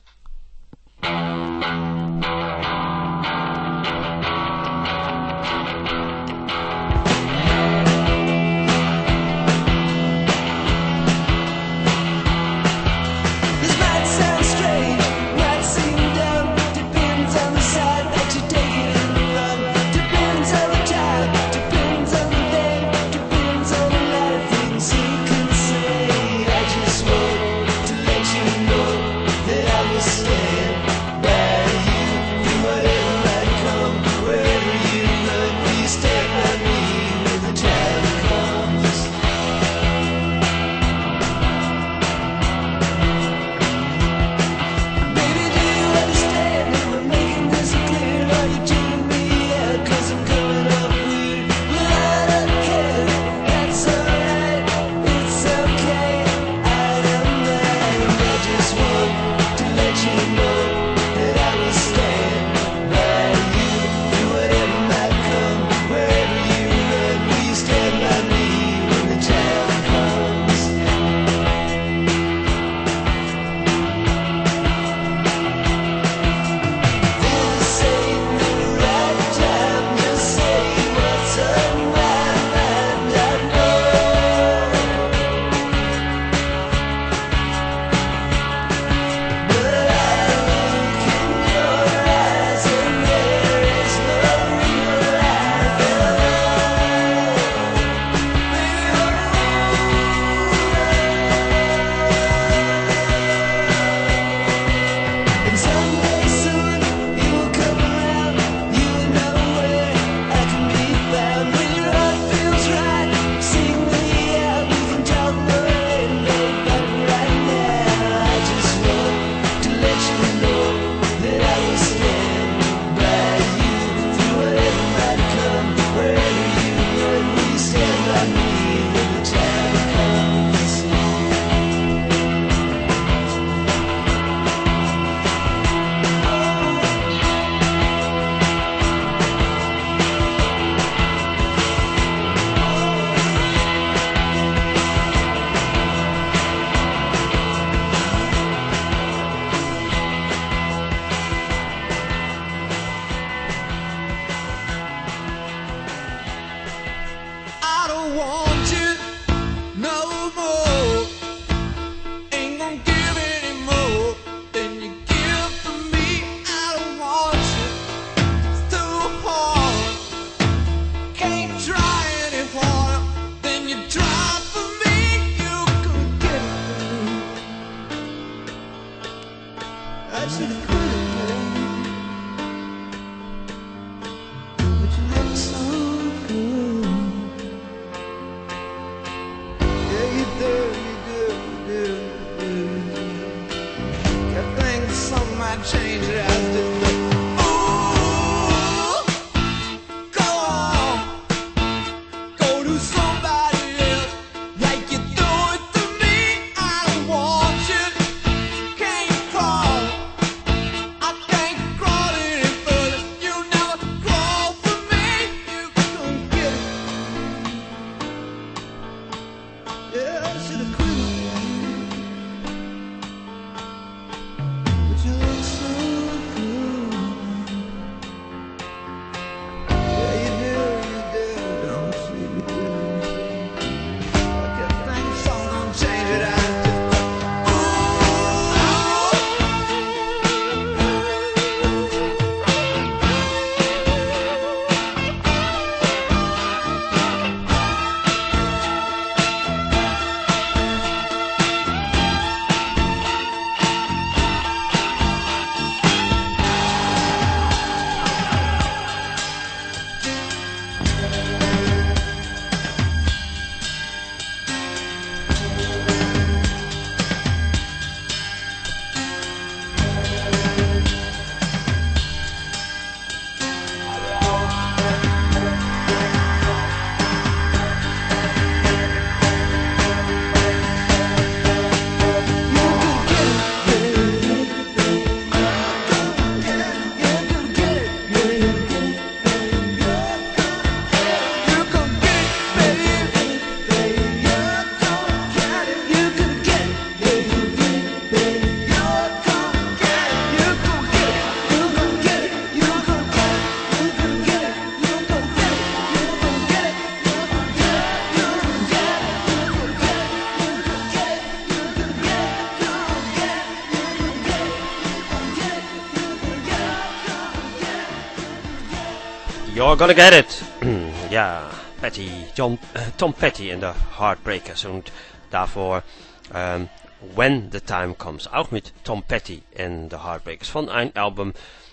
You're gonna get it. Ja, Petty, John, uh, Tom Petty and the Heartbreakers. Und davor um, When the Time Comes. Auch mit Tom Petty and the Heartbreakers. Von ein Album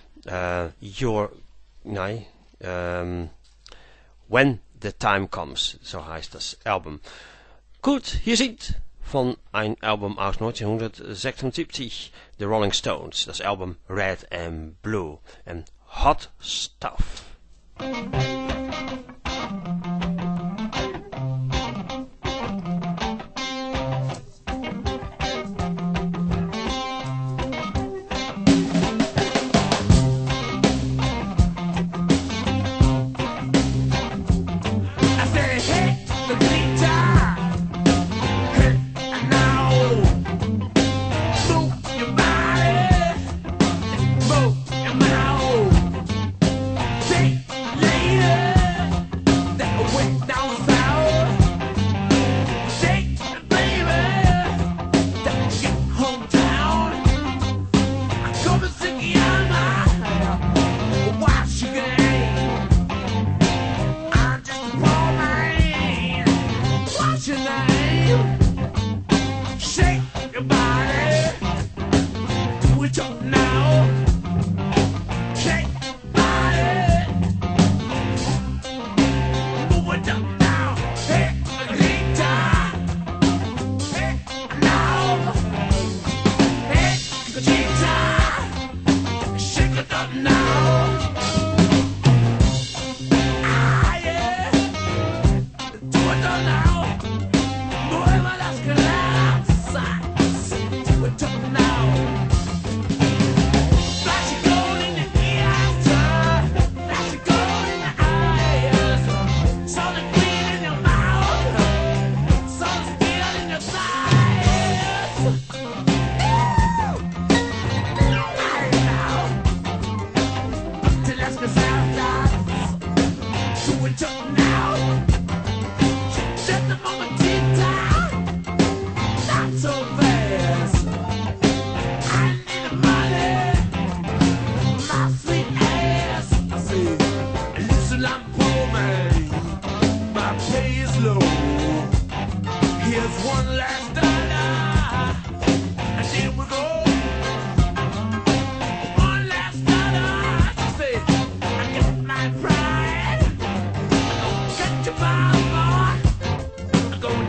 uh, Your... Nein. Um, When the Time Comes. So heißt das Album. Gut, hier sind von ein Album aus neunzehnhundertsechsundsiebzig The Rolling Stones. Das Album Red and Blue. And Hot Stuff. Go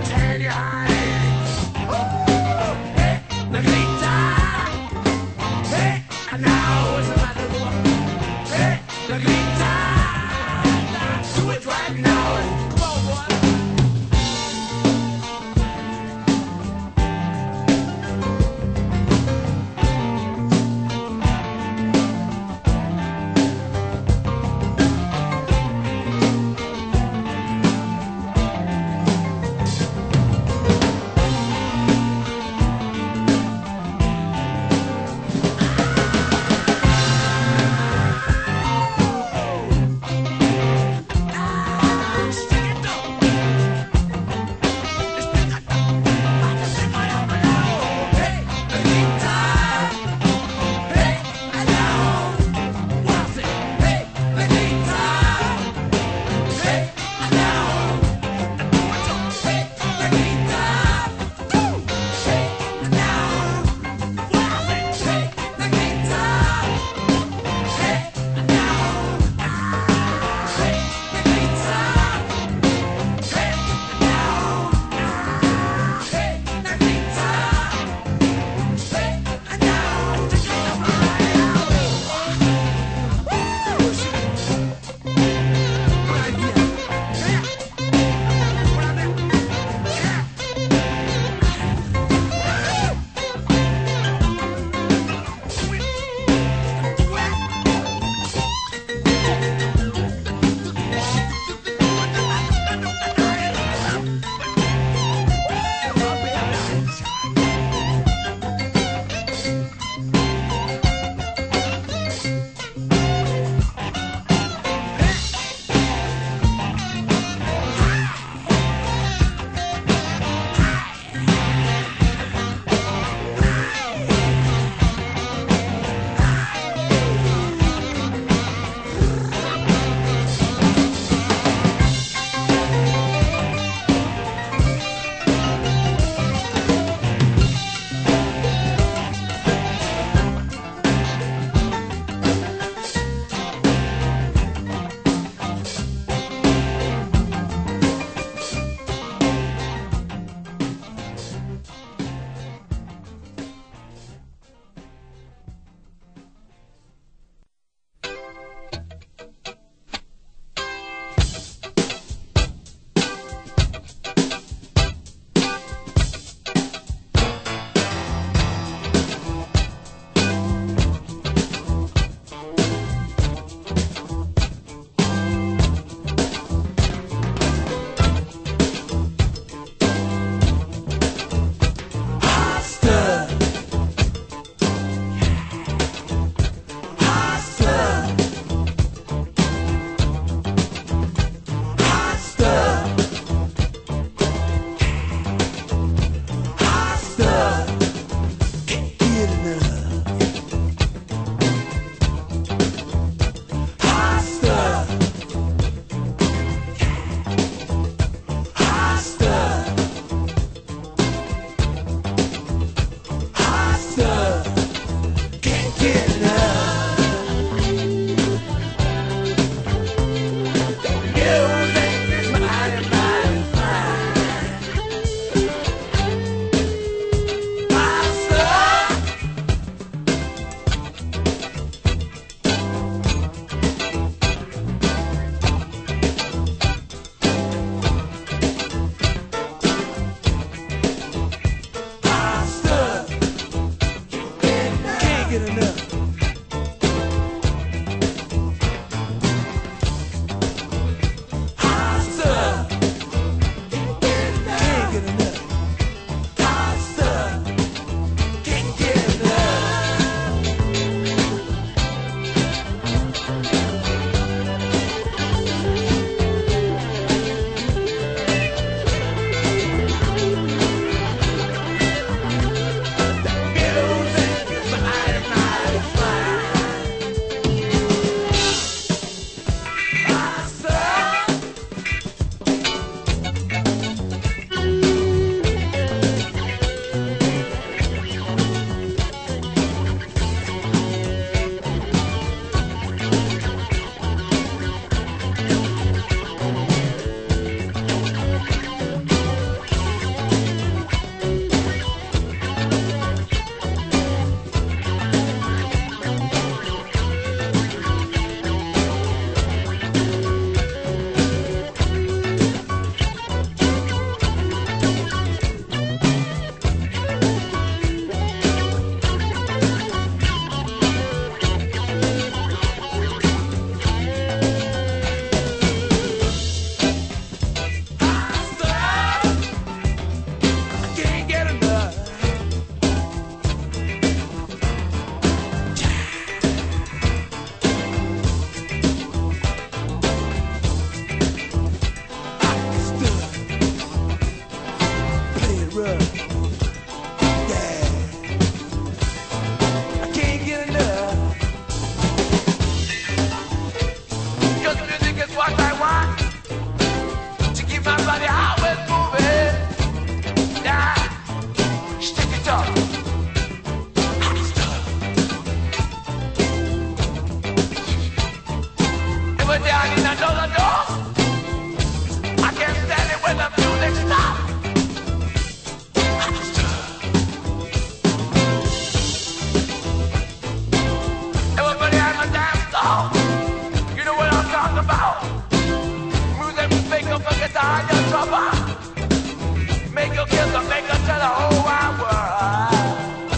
get all your trouble. Make you kiss the maker to the whole wide world.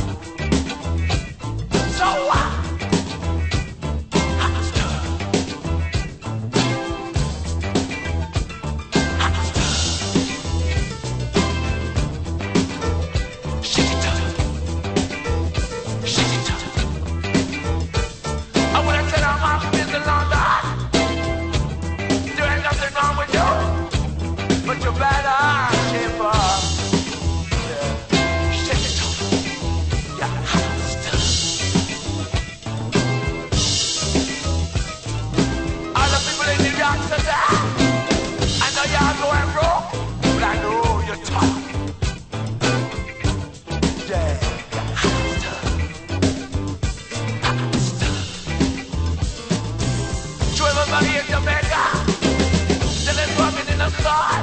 So what? But you better shape up. Yeah. Shake it off. Yeah. All the people in New York today, I know y'all going wrong, but I know you're tough. Yeah. To everybody in Jamaica, still is working in the sun.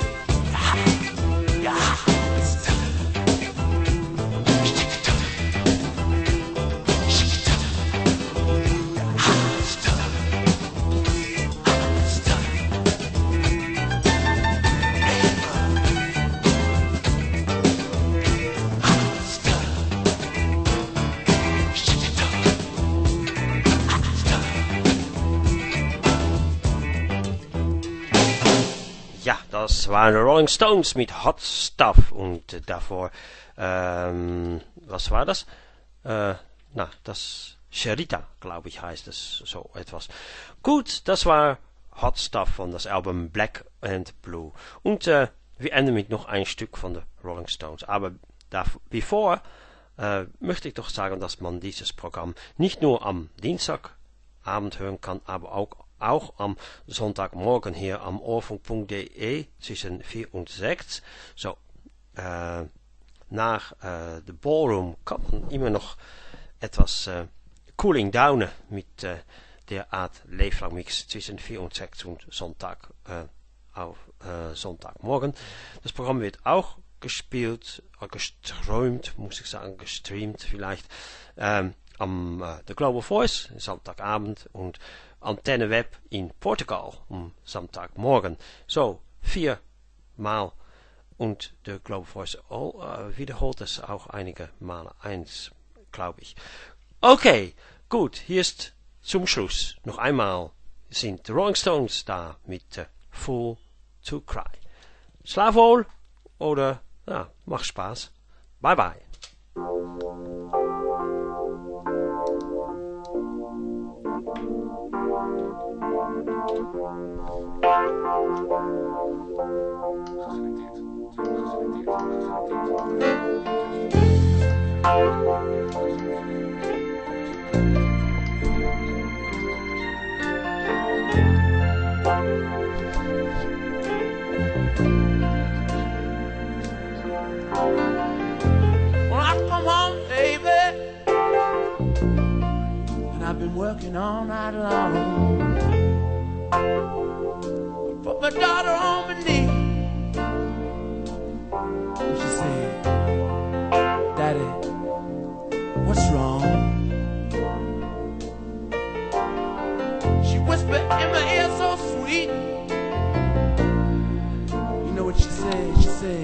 Das waren die Rolling Stones mit Hot Stuff und äh, davor, ähm, was war das? Äh, na, das Sherita, glaube ich, heißt es so etwas. Gut, das war Hot Stuff von das Album Black and Blue. Und äh, wir enden mit noch ein Stück von den Rolling Stones. Aber bevor äh, möchte ich doch sagen, dass man dieses Programm nicht nur am Dienstagabend hören kann, aber auch auch am Sonntagmorgen hier am ohrfunk punkt de zwischen vier und sechs. So, äh, nach äh, der Ballroom kann man immer noch etwas äh, Cooling Down mit äh, der Art Leeflang Mix zwischen vier und sechs und Sonntag äh, auf äh, Sonntagmorgen. Das Programm wird auch gespielt, äh, gestreamt, muss ich sagen, gestreamt vielleicht, ähm, am äh, The Global Voice, Sonntagabend und Antenne Web in Portugal um Samstagmorgen. So, viermal. Und der Global Voice oh, uh, wiederholt es auch einige Male. Eins, glaube ich. Okay, gut. Hier ist zum Schluss noch einmal sind die Rolling Stones da mit uh, Fool to Cry. Schlaf wohl oder ja, mach Spaß. Bye bye. When I come home, baby, and I've been working all night long, put my daughter on my knee, and she said, Daddy, what's wrong? She whispered in my ear so sweet. You know what she said? She said,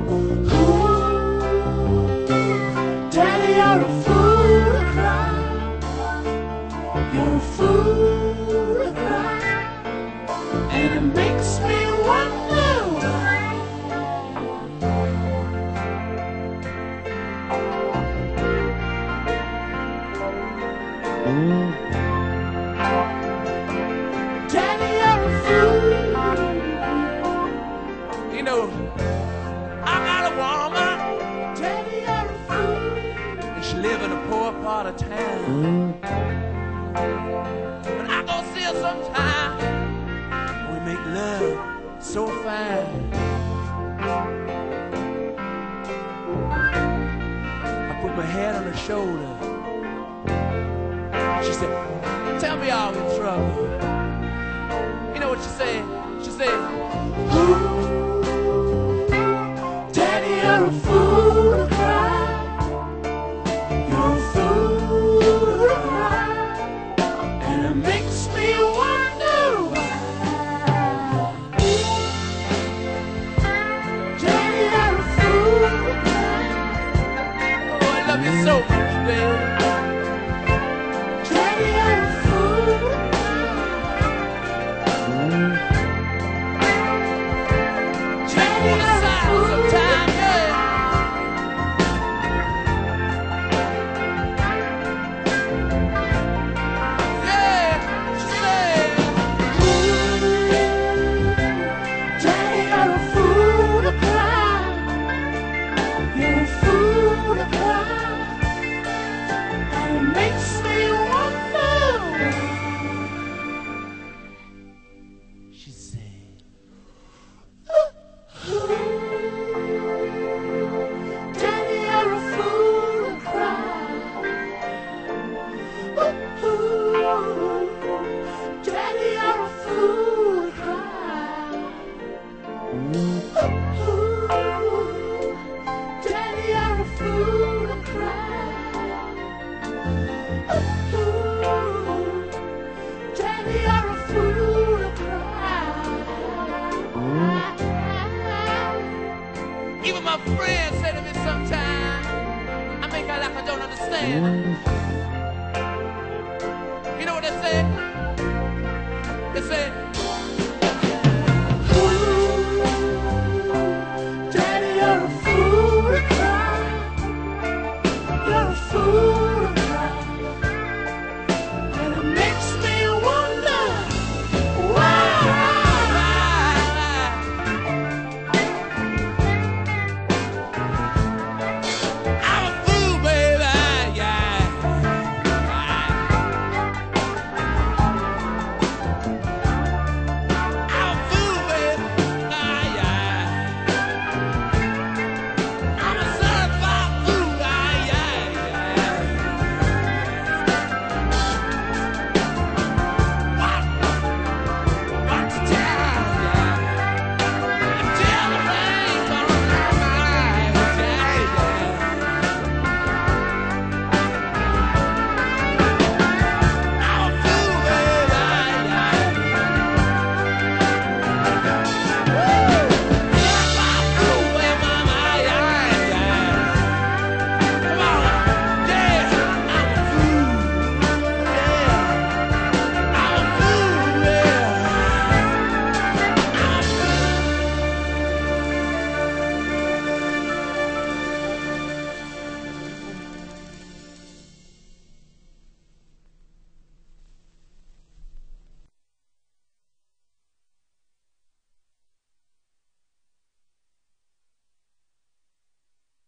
Daddy, you're a fool to cry. You're a fool to cry. And it makes me wonder why. Mm. Daddy, you're a fool. You know, I got a woman. Daddy, you're a fool. And she live in a poor part of town. Mm. And I go see her sometime. We make love so fine. I put my head on her shoulder. She said, tell me I'm in trouble. You know what she said? She said, Daddy, you're a fool to cry. You're a fool to cry. And it makes me wonder why. so much, baby. Daddy, I'm a fool. Daddy, I'm a fool. Sometime, yeah. Yeah, she said, Daddy, you're a fool to cry. You're a fool to cry. And it makes me wonder. She said, Daddy, you're a fool to cry. Daddy, you're a fool to cry. Daddy, you're a fool to cry. Daddy, you're a fool to cry. Even my friends say to me sometimes, I make out like I don't understand. You know what they say? They say,